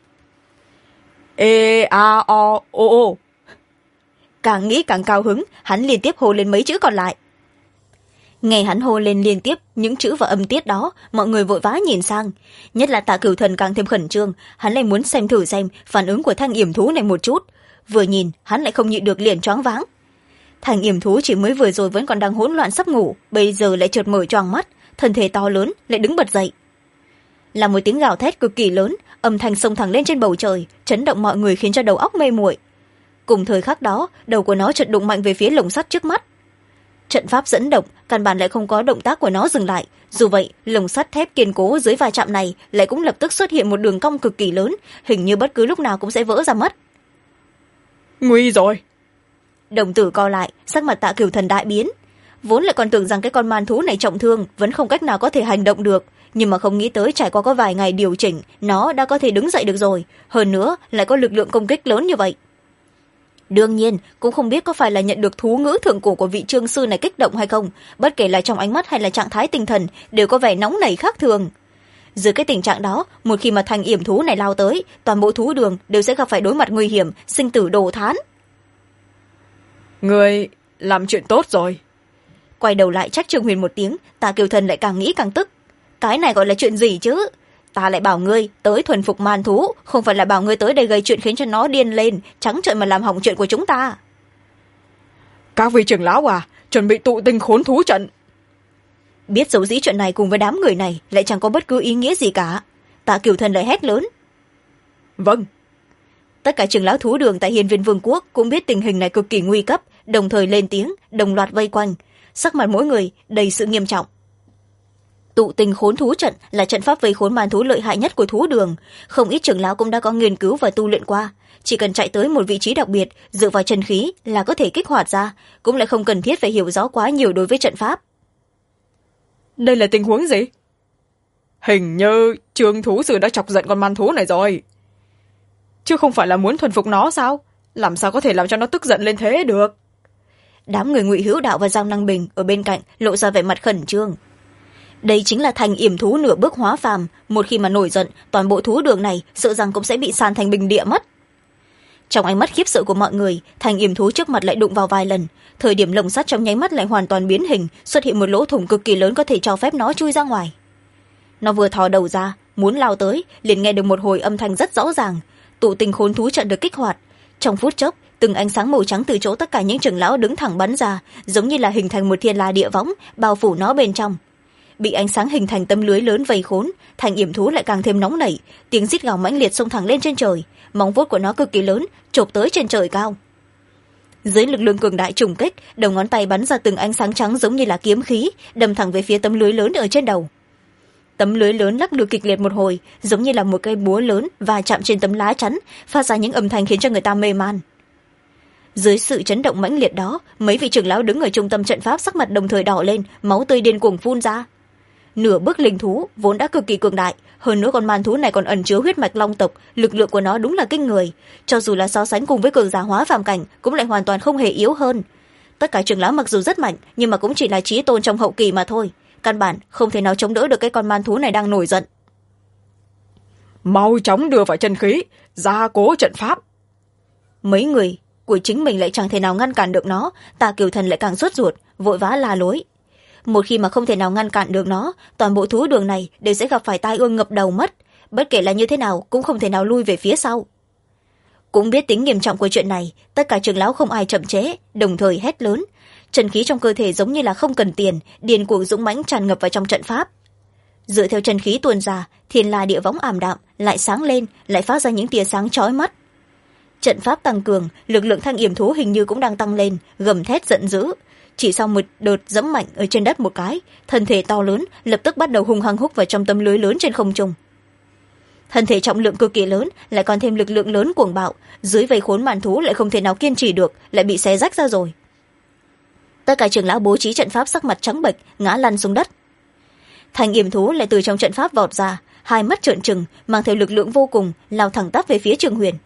Ê a o ô ô. Càng nghĩ càng cao hứng, hắn liên tiếp hô lên mấy chữ còn lại. Nghe hắn hô lên liên tiếp những chữ và âm tiết đó, mọi người vội vã nhìn sang, nhất là Tạ Cửu Thần càng thêm khẩn trương, hắn lại muốn xem thử xem phản ứng của Thanh Yểm thú này một chút. Vừa nhìn, hắn lại không nhịn được liền choáng váng. Thanh Yểm thú chỉ mới vừa rồi vẫn còn đang hỗn loạn sắp ngủ, bây giờ lại chợt mở choàng mắt, thân thể to lớn lại đứng bật dậy. Là một tiếng gào thét cực kỳ lớn, âm thanh xông thẳng lên trên bầu trời, chấn động mọi người khiến cho đầu óc mê muội. Cùng thời khắc đó, đầu của nó chợt đụng mạnh về phía lồng sắt trước mắt. Trận pháp dẫn động, căn bản lại không có động tác của nó dừng lại. Dù vậy, lồng sắt thép kiên cố dưới va chạm này lại cũng lập tức xuất hiện một đường cong cực kỳ lớn, hình như bất cứ lúc nào cũng sẽ vỡ ra mất. Nguy rồi. Đồng tử co lại, sắc mặt Tạ Cửu Thần đại biến. Vốn lại còn tưởng rằng cái con man thú này trọng thương, vẫn không cách nào có thể hành động được, nhưng mà không nghĩ tới trải qua có vài ngày điều chỉnh, nó đã có thể đứng dậy được rồi, hơn nữa lại có lực lượng công kích lớn như vậy. Đương nhiên, cũng không biết có phải là nhận được thú ngữ thượng cổ của vị trương sư này kích động hay không, bất kể là trong ánh mắt hay là trạng thái tinh thần, đều có vẻ nóng nảy khác thường. Dưới cái tình trạng đó, một khi mà Thanh Yểm thú này lao tới, toàn bộ thú đường đều sẽ gặp phải đối mặt nguy hiểm, sinh tử đồ thán. Người làm chuyện tốt rồi. Quay đầu lại trách Trương Huyền một tiếng, Tạ Kiều Thần lại càng nghĩ càng tức. Cái này gọi là chuyện gì chứ? Ta lại bảo ngươi tới thuần phục man thú, không phải là bảo ngươi tới đây gây chuyện khiến cho nó điên lên, trắng trợn mà làm hỏng chuyện của chúng ta. Các vị trưởng lão à, chuẩn bị tụ tinh khốn thú trận. biết dấu dĩ chuyện này cùng với đám người này lại chẳng có bất cứ ý nghĩa gì cả. Tạ Cửu Thần lại hét lớn. Vâng. Tất cả trưởng lão thú đường tại Hiên Viên Vương quốc cũng biết tình hình này cực kỳ nguy cấp, đồng thời lên tiếng, đồng loạt vây quanh, sắc mặt mỗi người đầy sự nghiêm trọng. Tụ tình khốn thú trận là trận pháp vây khốn man thú lợi hại nhất của thú đường, không ít trưởng lão cũng đã có nghiên cứu và tu luyện qua, chỉ cần chạy tới một vị trí đặc biệt, dựa vào chân khí là có thể kích hoạt ra, cũng lại không cần thiết phải hiểu rõ quá nhiều đối với trận pháp. Đây là tình huống gì? Hình như Trương thú sư đã chọc giận con man thú này rồi. Chứ không phải là muốn thuần phục nó sao? Làm sao có thể làm cho nó tức giận lên thế được? Đám người Ngụy Hữu Đạo và Giang Năng Bình ở bên cạnh lộ ra vẻ mặt khẩn trương. Đây chính là thành yểm thú nửa bước hóa phàm, một khi mà nổi giận, toàn bộ thú đường này sợ rằng cũng sẽ bị san thành bình địa mất. Trong ánh mắt khiếp sợ của mọi người, thành yểm thú trước mặt lại đụng vào vài lần, thời điểm lồng sắt trong nháy mắt lại hoàn toàn biến hình, xuất hiện một lỗ thủng cực kỳ lớn có thể cho phép nó chui ra ngoài. Nó vừa thò đầu ra, muốn lao tới, liền nghe được một hồi âm thanh rất rõ ràng. Tụ tình khốn thú trận được kích hoạt. Trong phút chốc, từng ánh sáng màu trắng từ chỗ tất cả những trưởng lão đứng thẳng bắn ra, giống như là hình thành một thiên la địa võng, bao phủ nó bên trong. Bị ánh sáng hình thành tấm lưới lớn vây khốn, thành yểm thú lại càng thêm nóng nảy, tiếng rít gào mãnh liệt xông thẳng lên trên trời, móng vuốt của nó cực kỳ lớn, chộp tới trên trời cao. Dưới lực lượng cường đại trùng kích, đầu ngón tay bắn ra từng ánh sáng trắng giống như là kiếm khí, đâm thẳng về phía tấm lưới lớn ở trên đầu. Tấm lưới lớn lắc lư kịch liệt một hồi, giống như là một cây búa lớn và chạm trên tấm lá chắn, phát ra những âm thanh khiến cho người ta mê man. Dưới sự chấn động mãnh liệt đó, mấy vị trưởng lão đứng ở trung tâm trận pháp sắc mặt đồng thời đỏ lên, máu tươi điên cuồng phun ra. Nửa bước linh thú vốn đã cực kỳ cường đại, hơn nữa con man thú này còn ẩn chứa huyết mạch long tộc, lực lượng của nó đúng là kinh người, cho dù là so sánh cùng với cường giả hóa phàm cảnh cũng lại hoàn toàn không hề yếu hơn. Tất cả trưởng lão mặc dù rất mạnh, nhưng mà cũng chỉ là chí tôn trong hậu kỳ mà thôi, căn bản không thể nào chống đỡ được cái con man thú này đang nổi giận. Mau chóng đưa vào chân khí, gia cố trận pháp. Mấy người của chính mình lại chẳng thể nào ngăn cản được nó, Tà Kiều Thần lại càng sốt ruột, vội vã la lối. Một khi mà không thể nào ngăn cản được nó, toàn bộ thú đường này đều sẽ gặp phải tai ương ngập đầu mất, bất kể là như thế nào cũng không thể nào lui về phía sau. Cũng biết tính nghiêm trọng của chuyện này, tất cả trưởng lão không ai chậm trễ, đồng thời hét lớn. Chân khí trong cơ thể giống như là không cần tiền, điên cuồng dũng mãnh tràn ngập vào trong trận pháp. Dựa theo chân khí tuôn ra, thiên la địa võng ảm đạm lại sáng lên, lại phát ra những tia sáng chói mắt. Trận pháp tăng cường, lực lượng thanh yểm thú hình như cũng đang tăng lên, gầm thét giận dữ. Chỉ sau một đợt giẫm mạnh ở trên đất một cái, thân thể to lớn lập tức bắt đầu hung hăng húc vào trong tấm lưới lớn trên không trung. Thân thể trọng lượng cực kỳ lớn, lại còn thêm lực lượng lớn cuồng bạo, dưới vây khốn màn thú lại không thể nào kiên trì được, lại bị xé rách ra rồi. Tất cả trưởng lão bố trí trận pháp sắc mặt trắng bệch, ngã lăn xuống đất. Thành yểm thú lại từ trong trận pháp vọt ra, hai mắt trợn trừng, mang theo lực lượng vô cùng, lao thẳng tắp về phía Trường Huyền.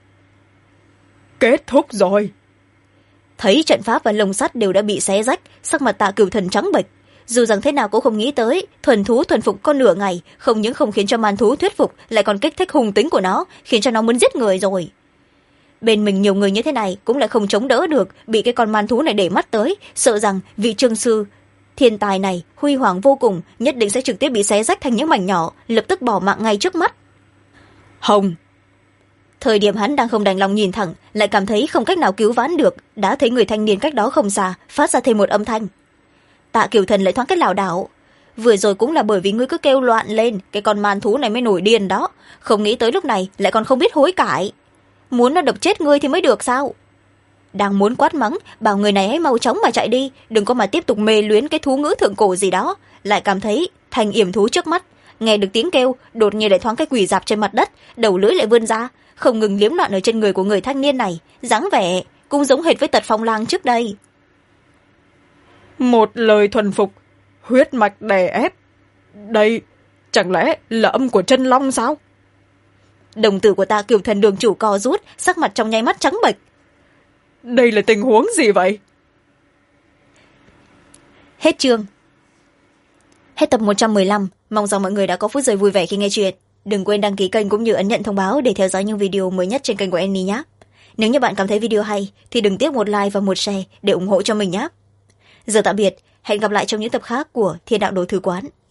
Kết thúc rồi. Thấy trận pháp và lồng sắt đều đã bị xé rách, sắc mặt Tạ Cửu Thần trắng bệch. Dù rằng thế nào cũng không nghĩ tới, thuần thú thuần phục con nửa ngày, không những không khiến cho man thú thuyết phục, lại còn kích thích hung tính của nó, khiến cho nó muốn giết người rồi. Bên mình nhiều người như thế này cũng lại không chống đỡ được, bị cái con man thú này để mắt tới, sợ rằng vị trương sư thiên tài này huy hoàng vô cùng, nhất định sẽ trực tiếp bị xé rách thành những mảnh nhỏ, lập tức bỏ mạng ngay trước mắt. Hồng. Thời điểm hắn đang không đành lòng nhìn thẳng, lại cảm thấy không cách nào cứu vãn được, đã thấy người thanh niên cách đó không xa phát ra thêm một âm thanh. Tạ Kiều Thần lại thoáng cái lảo đảo. Vừa rồi cũng là bởi vì ngươi cứ kêu loạn lên, cái con man thú này mới nổi điên đó, không nghĩ tới lúc này lại còn không biết hối cải. Muốn nó đập chết ngươi thì mới được sao? Đang muốn quát mắng, bảo người này hãy mau chóng mà chạy đi, đừng có mà tiếp tục mê luyến cái thú ngữ thượng cổ gì đó, lại cảm thấy thành yểm thú trước mắt, nghe được tiếng kêu, đột nhiên lại thoáng cái quỳ dạp trên mặt đất, đầu lưỡi lại vươn ra, không ngừng liếm loạn ở trên người của người thanh niên này, dáng vẻ cũng giống hệt với Tật Phong Lang trước đây. Một lời thuần phục, huyết mạch đè ép. Đây chẳng lẽ là âm của chân long sao? Đồng tử của Tạ Kiều Thần đường chủ co rút, sắc mặt trong nháy mắt trắng bệch. Đây là tình huống gì vậy? Hết chương. Hết tập 115, mong rằng mọi người đã có phút giây vui vẻ khi nghe chuyện. Đừng quên đăng ký kênh cũng như ấn nhận thông báo để theo dõi những video mới nhất trên kênh của Annie nhé. Nếu như bạn cảm thấy video hay thì đừng tiếc một like và một share để ủng hộ cho mình nhé. Giờ tạm biệt, hẹn gặp lại trong những tập khác của Thiên Đạo Đồ Thư Quán.